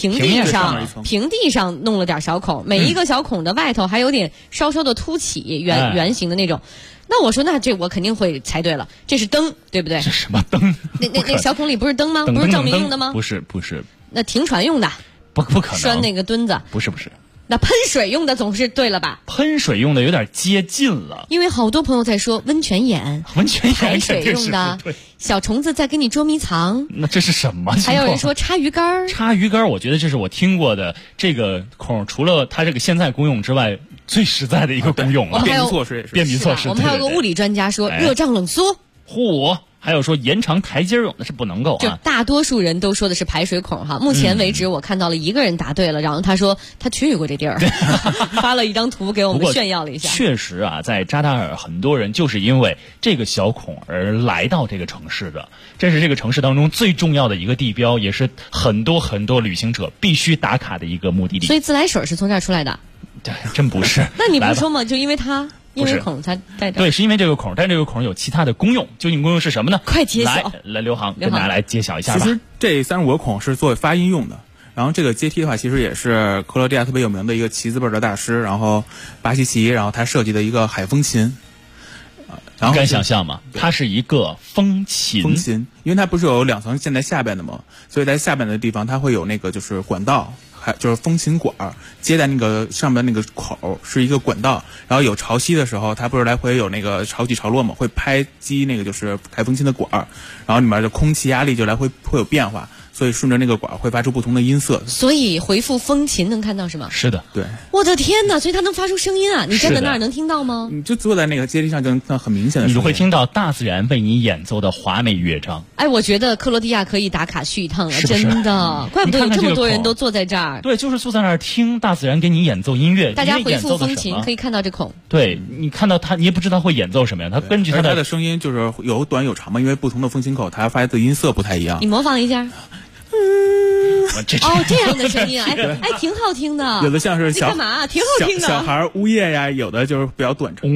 上弄了点小孔，每一个小孔的外头还有点稍稍的凸起，圆形的那种。那我说，那这我肯定会猜对了，这是灯，对不对？ 这什么灯？ 那小孔里不是灯吗？不是照明用的吗？ 不是。 那停船用的？ 不可能。 拴那个墩子？ 不是。 那喷水用的总是对了吧？ 喷水用的有点接近了， 因为好多朋友在说温泉眼排水用的，小虫子在给你捉迷藏。 那这是什么情况？ 还有人说插鱼竿， 我觉得这是我听过的这个孔，除了它这个现在功用之外，最实在的一个功用了。 便民措施。 我们还有个物理专家说热胀冷缩。 还有说延长台阶用的是不能够啊， 就大多数人都说的是排水孔哈。目前为止我看到了1个人答对了，然后他说他去过这地儿，发了一张图给我们炫耀了一下。 确实啊，在扎达尔很多人就是因为这个小孔而来到这个城市的，这是这个城市当中最重要的一个地标，也是很多旅行者必须打卡的一个目的地。 所以自来水是从这儿出来的？ 对，真不是。 那你不说吗？就因为它。因为孔才在这， 对，是因为这个孔，但这个孔有其他的功用，究竟功用是什么呢？ 快揭晓！ 来，刘航跟大家来揭晓一下吧。 其实这35个孔是作为发音用的，然后这个阶梯的话，其实也是克罗地亚特别有名的一个旗子辈的大师，然后巴西奇，然后他设计的一个海风琴。 你敢想象吗？它是一个风琴， 因为它不是有2层建在下边的吗？所以在下边的地方，它会有那个就是管道。就是风琴管接在那个上面那个口是一个管道，然后有潮汐的时候，它不是来回有那个潮起潮落嘛，会拍击那个就是开风琴的管，然后里面的空气压力就来会有变化，所以顺着那个管会发出不同的音色。 所以回复风琴能看到是吗？ 是的， 对。 我的天哪！所以它能发出声音啊！你站在那儿能听到吗？ 你就坐在那个阶梯上就能听到很明显的声音， 你会听到大自然为你演奏的华美乐章。 哎，我觉得克罗地亚可以打卡去一趟了，真的，怪不得有这么多人都坐在这儿。 对，就是坐在那儿听大自然给你演奏音乐。 大家回复风琴可以看到这孔。 对，你看到它，你也不知道会演奏什么呀？它根据它的声音就是有短有长嘛，因为不同的风琴口它发的音色不太一样。 你模仿一下。这样的声音，哎，挺好听的。 有的像是干嘛？挺好听的。 小孩呜咽呀，有的就是比较短程。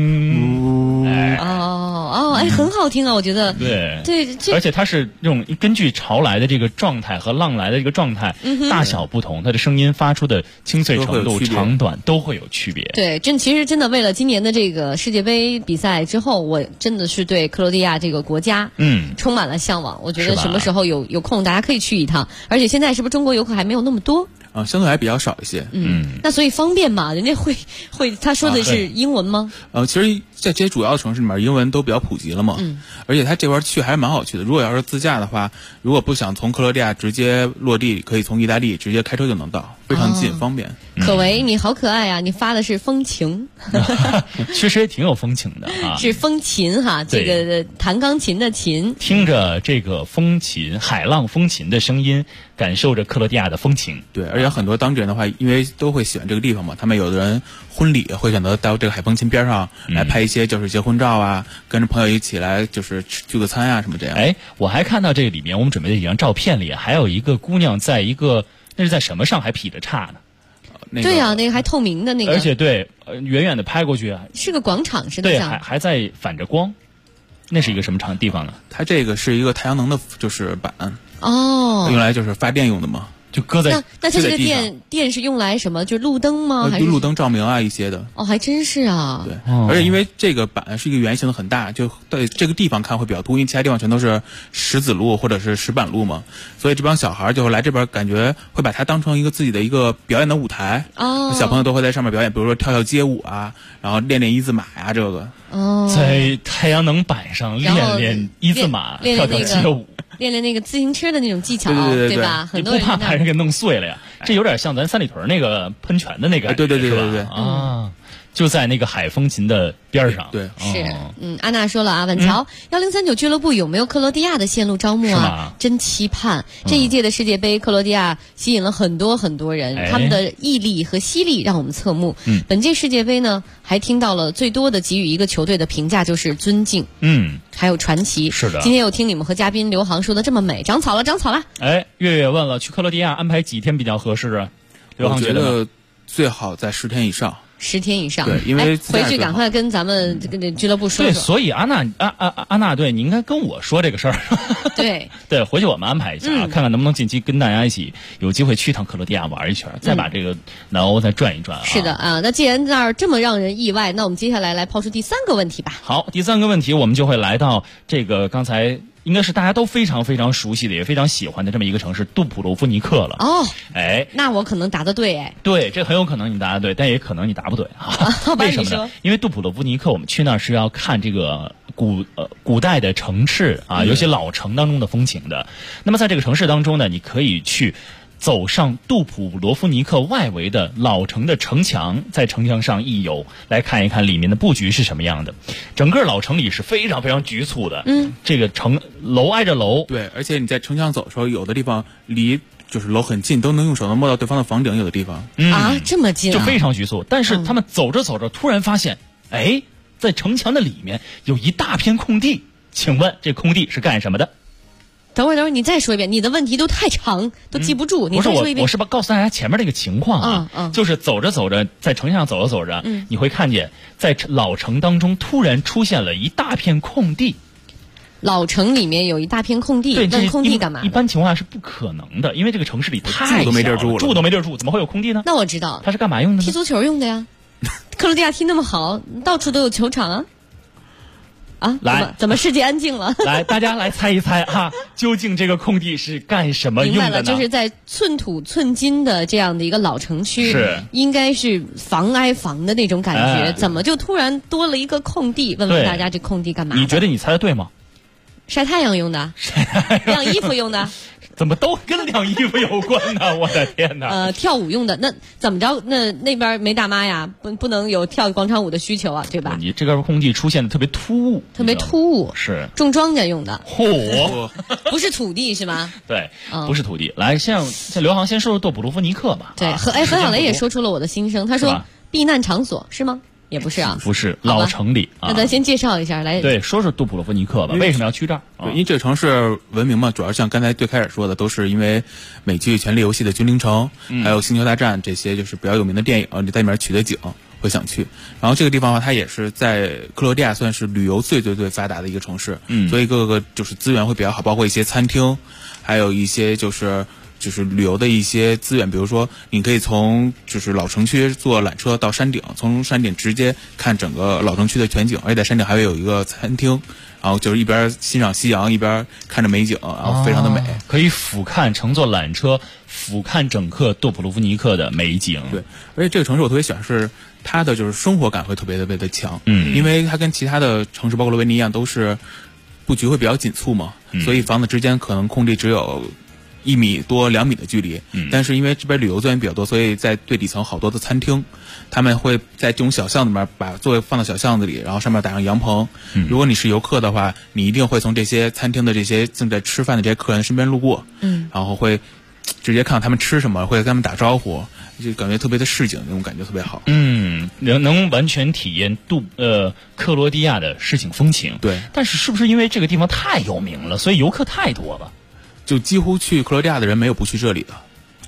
很好听啊，我觉得。 对，而且它是这种根据潮来的这个状态和浪来的这个状态，大小不同，它的声音发出的清脆程度、长短都会有区别。 对，其实真的为了今年的这个世界杯比赛之后，我真的是对克罗地亚这个国家充满了向往。我觉得什么时候有空，大家可以去一趟。而且现在是不是中国游客还没有那么多？ 相对还比较少一些。 那所以方便嘛？人家会，他说的是英文吗？ 其实在这些主要的城市里面，英文都比较普及了嘛。而且他这边去还是蛮好去的。如果要是自驾的话，如果不想从克罗地亚直接落地，可以从意大利直接开车就能到，非常近，方便。 可为你好可爱啊！你发的是风情， 确实也挺有风情的啊。 是风琴哈，这个弹钢琴的琴。 听着这个风琴，海浪风琴的声音，感受着克罗地亚的风情。 对，而且很多当地人的话，因为都会喜欢这个地方嘛，他们有的人婚礼会选择到这个海风琴边上来拍一些就是结婚照啊，跟着朋友一起来就是聚个餐啊什么这样。 哎，我还看到这个里面我们准备的几张照片里，还有一个姑娘在一个那是在什么上还劈着叉呢？ 对呀，那个还透明的那个， 而且对，远远的拍过去是个广场似的， 对，还在反着光，那是一个什么地方呢？ 它这个是一个太阳能的，就是板哦， 用来就是发电用的嘛。 就搁在那它这个电是用来什么？就是路灯吗？还是路灯照明啊一些的？ 哦，还真是啊。 对，而且因为这个板是一个圆形的很大，就对这个地方看会比较突，因为其他地方全都是石子路或者是石板路嘛，所以这帮小孩就会来这边，感觉会把它当成一个自己的一个表演的舞台。 哦， 小朋友都会在上面表演，比如说跳街舞啊，然后练一字马呀，这个。 哦， 在太阳能板上练一字马，跳街舞。 练那个自行车的那种技巧， 对吧？很多人不怕把人给弄碎了呀。这有点像咱三里屯那个喷泉的那个， 对啊，就在那个海风琴的边上。 对， 是，安娜说了啊，晚桥1039俱乐部有没有克罗地亚的线路招募啊？真期盼这一届的世界杯，克罗地亚吸引了很多很多人，他们的毅力和犀利让我们侧目。本届世界杯呢，还听到了最多的给予一个球队的评价就是尊敬。还有传奇。 是的。 今天又听你们和嘉宾刘航说的这么美，长草了，长草了。 月月问了，去克罗地亚安排几天比较合适啊？刘航觉得最好在10天以上。 10天以上， 对，因为回去赶快跟咱们这个俱乐部说说。 对，所以安娜对，你应该跟我说这个事儿。 对对，回去我们安排一下啊，看看能不能近期跟大家一起有机会去趟克罗地亚玩一圈，再把这个南欧再转一转啊。 是的啊，那既然那儿这么让人意外，那我们接下来抛出第3个问题吧。 好，第3个问题我们就会来到这个刚才应该是大家都非常非常熟悉的，也非常喜欢的这么一个城市——杜普罗夫尼克了。 哦，那我可能答得对对，这很有可能你答得对，但也可能你答不对啊。为什么呢？因为杜普罗夫尼克，我们去那儿是要看这个古代的城市啊，有些老城当中的风情的。那么在这个城市当中呢，你可以去走上杜普罗夫尼克外围的老城的城墙，在城墙上一游，来看一看里面的布局是什么样的。整个老城里是非常非常局促的，这个楼挨着楼， 对，而且你在城墙走的时候，有的地方离就是楼很近，都能用手能摸到对方的房顶，有的地方这么近就非常局促。但是他们走着走着，突然发现，在城墙的里面有一大片空地，请问这空地是干什么的？ 等会儿，你再说一遍，你的问题都太长，都记不住。你再说一遍。 我是告诉大家前面这个情况啊，就是走着走着，在城墙上走着走着，你会看见在老城当中突然出现了一大片空地。 老城里面有一大片空地， 对， 那空地干嘛？ 一般情况下是不可能的，因为这个城市里太小了， 住都没地儿住了， 住都没地儿住，怎么会有空地呢？ 那我知道， 它是干嘛用的呢？ 踢足球用的呀。克罗地亚踢那么好，到处都有球场啊。 来， 怎么世界安静了？ 来，大家来猜一猜哈，究竟这个空地是干什么用的呢？ 明白了，就是在寸土寸金的这样的一个老城区，应该是房挨房的那种感觉，怎么就突然多了一个空地？问问大家，这空地干嘛？ 你觉得你猜的对吗？ 晒太阳用的，晾衣服用的。 怎么都跟晾衣服有关呢？我的天哪！ 跳舞用的，那怎么着？那边没大妈呀，不能有跳广场舞的需求啊，对吧？ 你这个空地出现的特别突兀，是种庄稼用的。不是土地是吗？ 对，不是土地。来，像刘航先说说杜普罗夫尼克吧。 对，何小雷也说出了我的心声，他说避难场所是吗？也不是啊， 不是老城里那咱先介绍一下来。 对，说说杜普罗夫尼克吧，为什么要去这儿？ 因为这个城市闻名嘛，主要像刚才最开始说的，都是因为美剧《权力游戏》的君临城，还有《星球大战》这些就是比较有名的电影，你在里面取的景会想去。然后这个地方的话，它也是在克罗地亚算是旅游最发达的一个城市，所以各个就是资源会比较好，包括一些餐厅，还有一些就是旅游的一些资源，比如说你可以从就是老城区坐缆车到山顶，从山顶直接看整个老城区的全景，而且在山顶还会有一个餐厅，然后就是一边欣赏夕阳一边看着美景，然后非常的美， 可以乘坐缆车俯瞰整个杜普罗夫尼克的美景。 对，而且这个城市我特别喜欢是它的就是生活感会特别的强，因为它跟其他的城市包括罗维尼一样都是布局会比较紧凑嘛，所以房子之间可能空地只有1米多2米的距离，但是因为这边旅游资源比较多，所以在最底层好多的餐厅，他们会在这种小巷子里面把座位放到小巷子里，然后上面打上阳棚。如果你是游客的话，你一定会从这些餐厅的这些正在吃饭的这些客人身边路过，然后会直接看到他们吃什么，会跟他们打招呼，就感觉特别的市井，那种感觉特别好。 能完全体验克罗地亚的市井风情。 对， 但是不是因为这个地方太有名了，所以游客太多了？ 就几乎去克罗地亚的人没有不去这里的。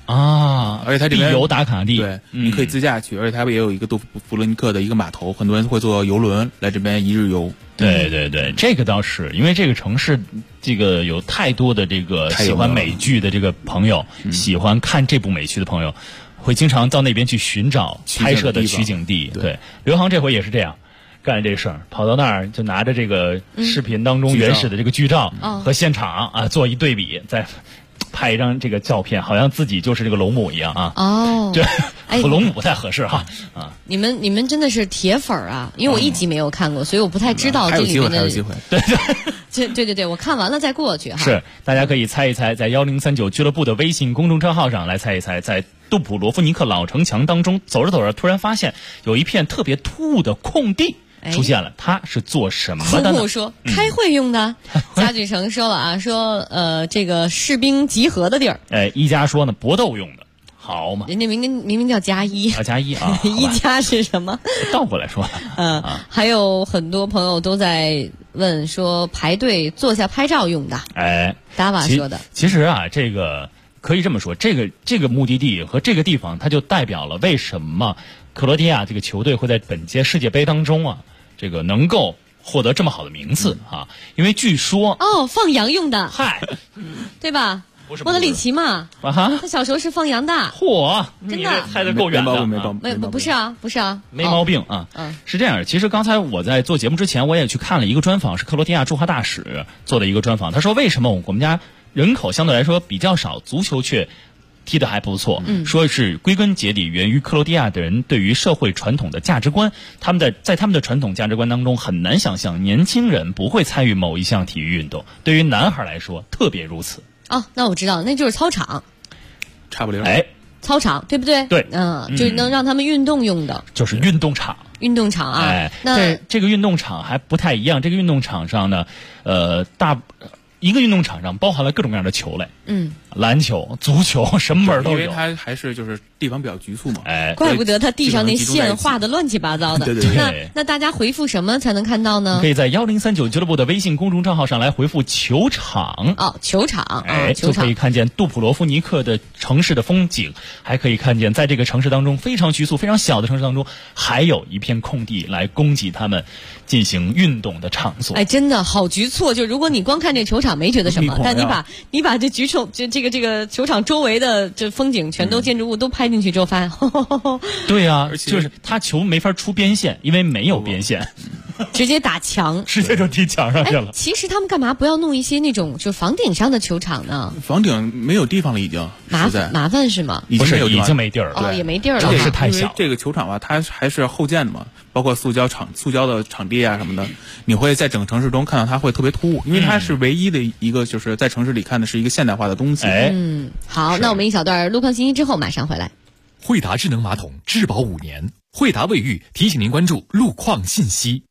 啊， 而且它这边必游打卡地， 对，你可以自驾去，而且它也有一个杜布罗尼克的一个码头，很多人会坐游轮来这边一日游。 对对对，这个倒是，因为这个城市，这个有太多的这个喜欢美剧的这个朋友，喜欢看这部美剧的朋友，会经常到那边去寻找拍摄的取景地。对，刘航这回也是这样干这事儿，跑到那儿就拿着这个视频当中原始的这个剧照和现场啊做一对比，再拍一张这个照片，好像自己就是这个龙母一样啊。 哦， 这龙母不太合适哈啊。 你们真的是铁粉啊，因为我一集没有看过，所以我不太知道这里面的。 还有机会， 对，我看完了再过去哈。 是，大家可以猜一猜，在1039俱乐部的微信公众账号上来猜一猜，在杜普罗夫尼克老城墙当中走着走着，突然发现有一片特别突兀的空地出现了，它是做什么的呢？ 虎虎说开会用的。家具城说了啊，说这个士兵集合的地儿。 一家说呢搏斗用的，好嘛？ 人家明明叫加一啊，加一啊， 一家是什么？ 倒过来说。 还有很多朋友都在问说排队坐下拍照用的。达瓦说的。 其实啊，这个可以这么说，这个目的地和这个地方，它就代表了为什么克罗地亚这个球队会在本届世界杯当中啊，这个能够获得这么好的名次啊。因为据说放羊用的， 嗨， 对吧？莫德里奇嘛，他小时候是放羊的。 嚯， 真的猜得够远的。 不是啊， 没毛病啊。是这样，其实刚才我在做节目之前，我也去看了一个专访，是克罗地亚驻华大使做的一个专访。他说，为什么我们家人口相对来说比较少，足球却踢得还不错，说是归根结底源于克罗地亚的人对于社会传统的价值观，在他们的传统价值观当中，很难想象年轻人不会参与某一项体育运动，对于男孩来说特别如此。 那我知道，那就是操场， 差不多。 操场对不对？ 对， 就能让他们运动用的， 就是运动场。 运动场啊，那这个运动场还不太一样。这个运动场上呢，一个运动场上包含了各种各样的球类，篮球、足球，什么门都有。 因为它还是就是地方比较局促嘛， 怪不得它地上那线画的乱七八糟的。 对。 那大家回复什么才能看到呢？ 可以在1039俱乐部的微信公众账号上来回复球场。 球场， 就可以看见杜普罗夫尼克的城市的风景，还可以看见在这个城市当中非常局促、非常小的城市当中，还有一片空地来供给他们进行运动的场所。 真的好局促。就如果你光看这球场没觉得什么，但你把这这个球场周围的这风景全都建筑物都拍进去之后，发现， 对啊，就是他球没法出边线，因为没有边线， 直接打墙， 直接就踢墙上去了。 其实他们干嘛不要弄一些那种就房顶上的球场呢？ 房顶没有地方了，已经麻烦是吗？ 已经没地儿了， 也没地儿了， 这是太小。 这个球场吧，它还是后建的嘛，包括塑胶的场地啊什么的，你会在整个城市中看到它会特别突兀，因为它是唯一的一个就是在城市里看的是一个现代化的东西。 好，那我们一小段路况信息之后马上回来。 惠达智能马桶质保5年，惠达卫浴提醒您关注路况信息。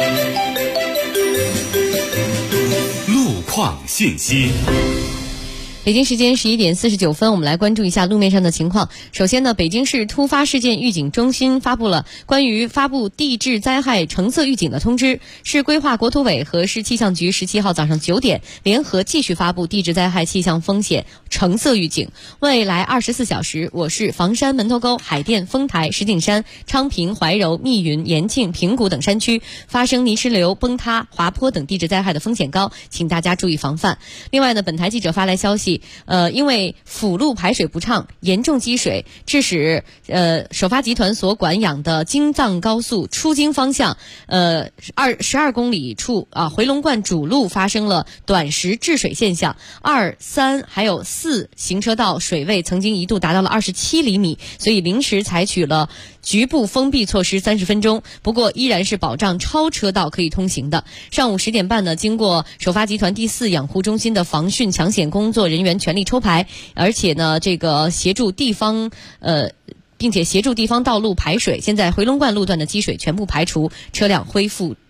路况信息。 北京时间11点49分，我们来关注一下路面上的情况。首先呢，北京市突发事件预警中心发布了关于发布地质灾害橙色预警的通知。市规划国土委和市气象局17号早上9点联合继续发布地质灾害气象风险橙色预警。未来24小时，我市房山、门头沟、海淀、丰台、石景山、昌平、怀柔、密云、延庆、平谷等山区发生泥石流、崩塌、滑坡等地质灾害的风险高，请大家注意防范。另外呢，本台记者发来消息，因为辅路排水不畅，严重积水，致使首发集团所管养的京藏高速出京方向12公里处回龙观主路发生了短时治水现象，2、3还有4行车道水位曾经一度达到了27厘米，所以临时采取了局部封闭措施30分钟，不过依然是保障超车道可以通行的。上午10点半呢，经过首发集团第4养护中心的防汛抢险工作人员全力抽排，而且呢，这个协助地方道路排水，现在回龙观路段的积水全部排除，车辆恢复通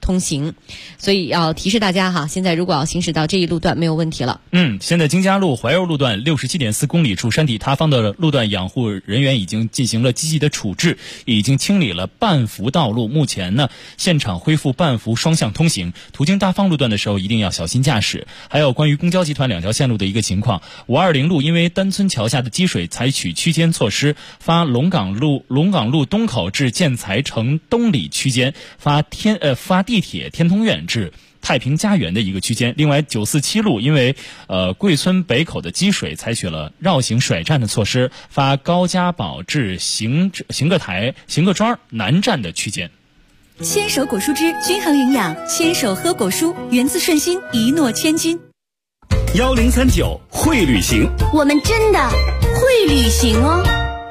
通行，所以要提示大家哈，现在如果要行驶到这一路段没有问题了。 现在京嘉路怀柔路段67.4公里处山体塌方的路段养护人员已经进行了积极的处置，已经清理了半幅道路，目前呢现场恢复半幅双向通行，途经塌方路段的时候一定要小心驾驶。还有关于公交集团2条线路的一个情况，520路因为丹村桥下的积水采取区间措施，发龙岗路东口至建材城东里区间，发地铁天通苑至太平家园的一个区间。另外947路因为贵村北口的积水采取了绕行甩站的措施，发高家堡至行个庄南站的区间。 牵手果蔬汁均衡营养，牵手喝果蔬，源自顺心，一诺千金。 1039会旅行， 我们真的会旅行哦。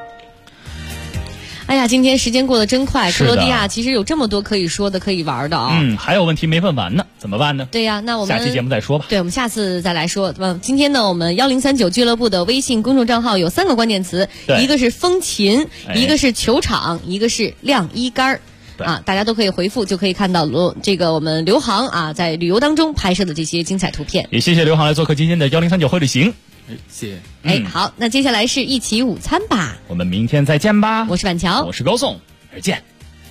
哎呀，今天时间过得真快，克罗地亚其实有这么多可以说的、可以玩的啊。 还有问题没问完呢，怎么办呢？ 对呀，那我们下期节目再说吧。 对，我们下次再来说。今天呢，我们1039俱乐部的微信公众账号有3个关键词，一个是风琴，一个是球场，一个是晾衣杆啊，大家都可以回复，就可以看到我们刘航啊在旅游当中拍摄的这些精彩图片。 也谢谢刘航来做客今天的1039会旅行。 谢谢。好，那接下来是一起午餐吧。 我们明天再见吧。 我是板桥， 我是高颂，再见。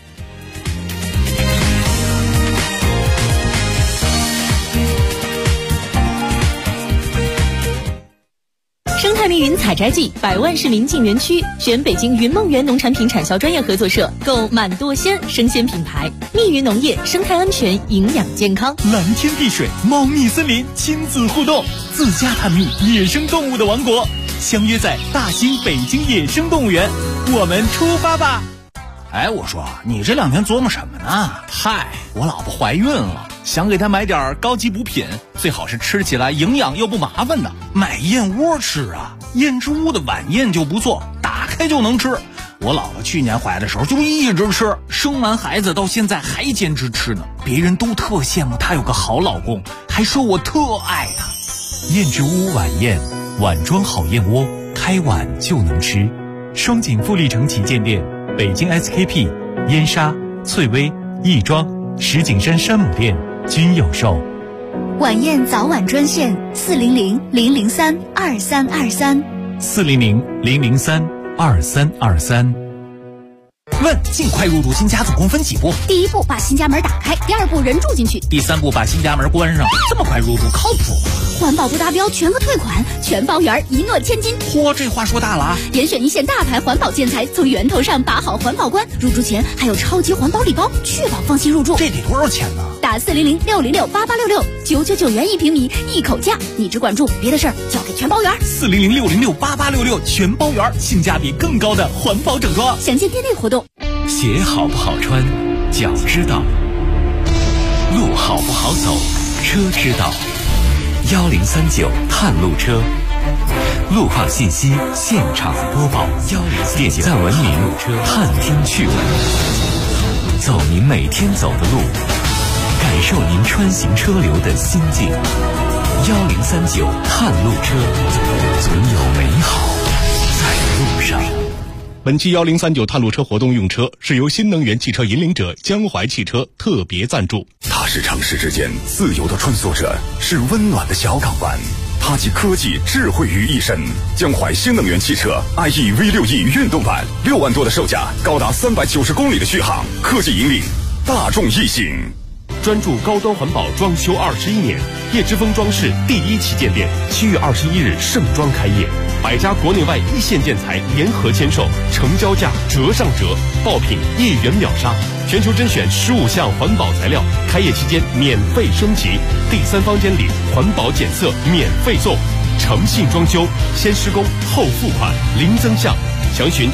生态密云采摘季，100万市民进园区，选北京云梦园农产品产销专业合作社，购满多鲜生鲜品牌。密云农业，生态安全，营养健康。 蓝天碧水，猫蜜森林，亲子互动，自家探秘野生动物的王国，相约在大兴北京野生动物园，我们出发吧！ 哎，我说你这2天琢磨什么呢？嗨，我老婆怀孕了，想给她买点高级补品，最好是吃起来营养又不麻烦的。买燕窝吃啊，燕之屋的晚宴就不错，打开就能吃。我老婆去年怀的时候就一直吃，生完孩子到现在还坚持吃呢。别人都特羡慕她有个好老公，还说我特爱她。 燕之屋晚宴，碗装好燕窝，开碗就能吃。双井富力城旗舰店。北京 SKP、燕莎、翠微、亦庄、石景山山姆店均有售。 晚宴早晚专线400-003-2323。 400-003-2323。 问：尽快入住新家总共分几步？ 第1步把新家门打开，第2步人住进去， 第3步把新家门关上。这么快入住靠谱吗？ 环保不达标全额退款，全包圆，一诺千金。 嚯，这话说大了啊！ 严选一线大牌环保建材，从源头上把好环保关。入住前还有超级环保礼包，确保放心入住。 这得多少钱呢？ 打400-606-8866，999元1平米，一口价。你只管住，别的事儿交给全包圆。 400-606-8866，全包圆，性价比更高的环保整装。 详见店内活动。 鞋好不好穿，脚知道；路好不好走，车知道。1039探路车，路况信息现场播报。点赞文明，探听趣闻，走您每天走的路，感受您穿行车流的心境。1039探路车，总有美好在路上。 本期1039探路车活动用车是由新能源汽车引领者江淮汽车特别赞助。 它是城市之间自由的穿梭者，是温暖的小港湾。它集科技智慧于一身。江淮新能源汽车 IE V6E 运动版，6万多的售价，高达390公里的续航，科技引领大众异性。 专注高端环保装修21年，叶之峰装饰第1旗舰店7月21日盛装开业，100家国内外一线建材联合签售，成交价折上折，爆品1元秒杀，全球甄选15项环保材料，开业期间免费升级，第3方监理环保检测免费送，诚信装修，先施工后付款，零增项。详询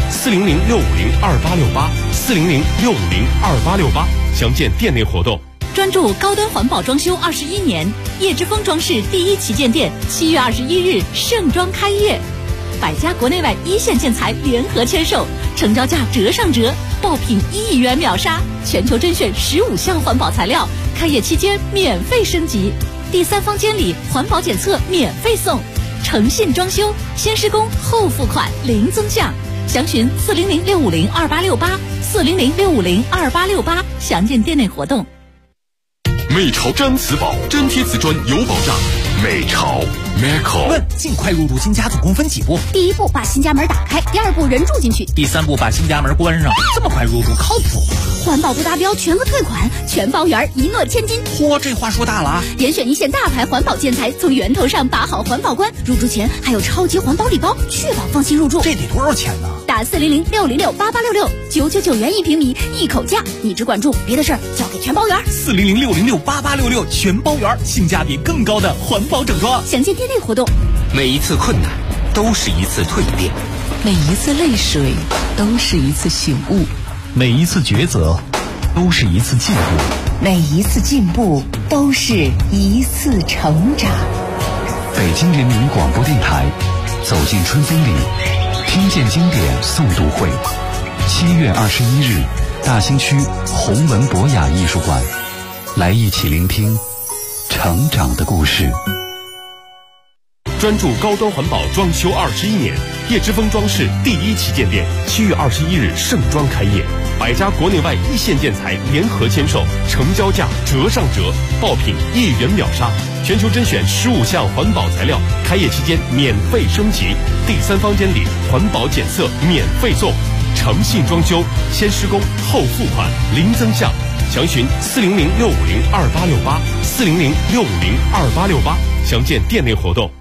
400-650-2868，400-650-2868，详见店内活动。 专注高端环保装修21年，叶之峰装饰第1旗舰店7月21日盛装开业，100家国内外一线建材联合签售，成交价折上折，爆品1元秒杀，全球甄选15项环保材料，开业期间免费升级，第3方监理环保检测免费送，诚信装修，先施工后付款，零增项。详询400-650-2868，400-650-2868，详见店内活动。 美潮粘瓷宝，粘贴瓷砖有保障。美潮 Meco。 问：尽快入住新家总共分几步？ 第一步把新家门打开，第二步人住进去， 第三步把新家门关上。这么快入住靠谱吗？ 环保不达标全额退款，全包圆，一诺千金。 嚯，这话说大了啊！ 点选一线大牌环保建材，从源头上把好环保关。入住前还有超级环保礼包，确保放心入住。 这得多少钱呢？ 打400-606-8866，999元1平米，一口价。你只管住，别的事儿交给全包圆。 400-606-8866，全包圆，性价比更高的环保整装。 详见店内活动。 每一次困难都是一次蜕变， 每一次泪水都是一次醒悟， 每一次抉择都是一次进步， 每一次进步都是一次成长。 北京人民广播电台，走进春风里，听见经典诵读会，7月21日，大兴区弘文博雅艺术馆，来一起聆听成长的故事。 专注高端环保装修21年，叶之峰装饰第一旗舰店7月21日盛装开业，100家国内外一线建材联合签售，成交价折上折，爆品1元秒杀，全球甄选15项环保材料，开业期间免费升级，第3房间里环保检测免费送，诚信装修，先施工后付款，零增项，详询400-650-2868，400-650-2868，详见店内活动。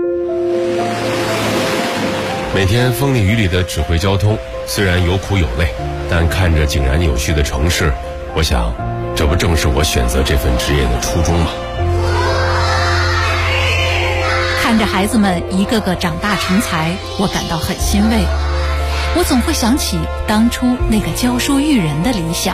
每天风里雨里的指挥交通，虽然有苦有累，但看着井然有序的城市，我想，这不正是我选择这份职业的初衷吗？ 看着孩子们一个个长大成才，我感到很欣慰。我总会想起当初那个教书育人的理想。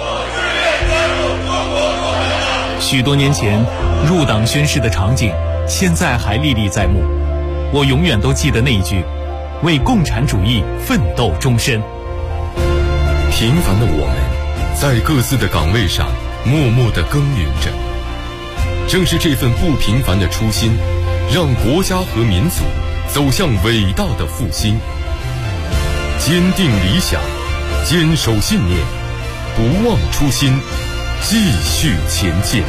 许多年前入党宣誓的场景，现在还历历在目。我永远都记得那一句：为共产主义奋斗终身。 平凡的我们，在各自的岗位上默默地耕耘着。正是这份不平凡的初心，让国家和民族走向伟大的复兴。坚定理想，坚守信念，不忘初心，继续前进。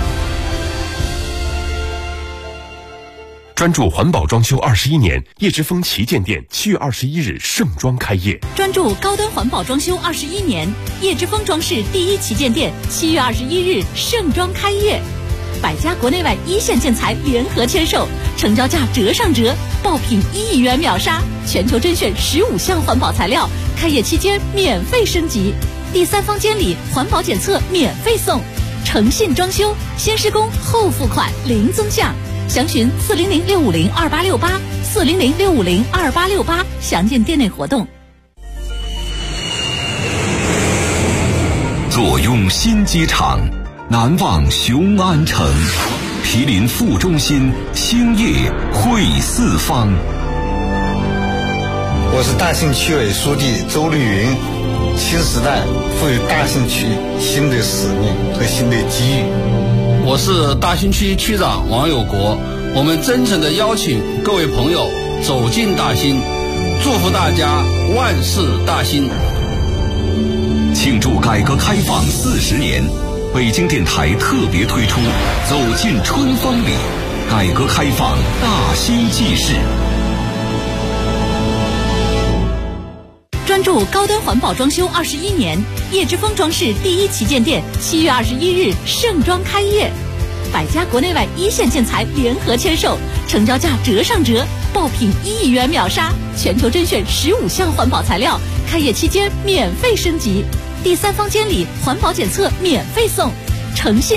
专注环保装修21年，叶之峰旗舰店7月21日盛装开业。 专注高端环保装修21年，叶之峰装饰第一旗舰店7月21日盛装开业，100家国内外一线建材联合签售，成交价折上折，爆品1亿元秒杀，全球甄选15项环保材料，开业期间免费升级，第3房间里环保检测免费送，诚信装修，先施工后付款，零增项。详询400-650-2868，400-650-2868，详见店内活动。 坐拥新机场，难忘雄安城，毗邻副中心，兴业汇四方。 我是大兴区委书记周丽云。新时代赋予大兴区新的使命和新的机遇。 我是大兴区区长王有国，我们真诚地邀请各位朋友走进大兴，祝福大家万事大兴。 庆祝改革开放40年，北京电台特别推出《走进春风里》，改革开放大兴纪事。 专注高端环保装修21年，叶之峰装饰第一旗舰店7月21日盛装开业，100家国内外一线建材联合签售，成交价折上折，爆品1亿元秒杀，全球甄选15项环保材料，开业期间免费升级，第3房间里环保检测免费送，诚信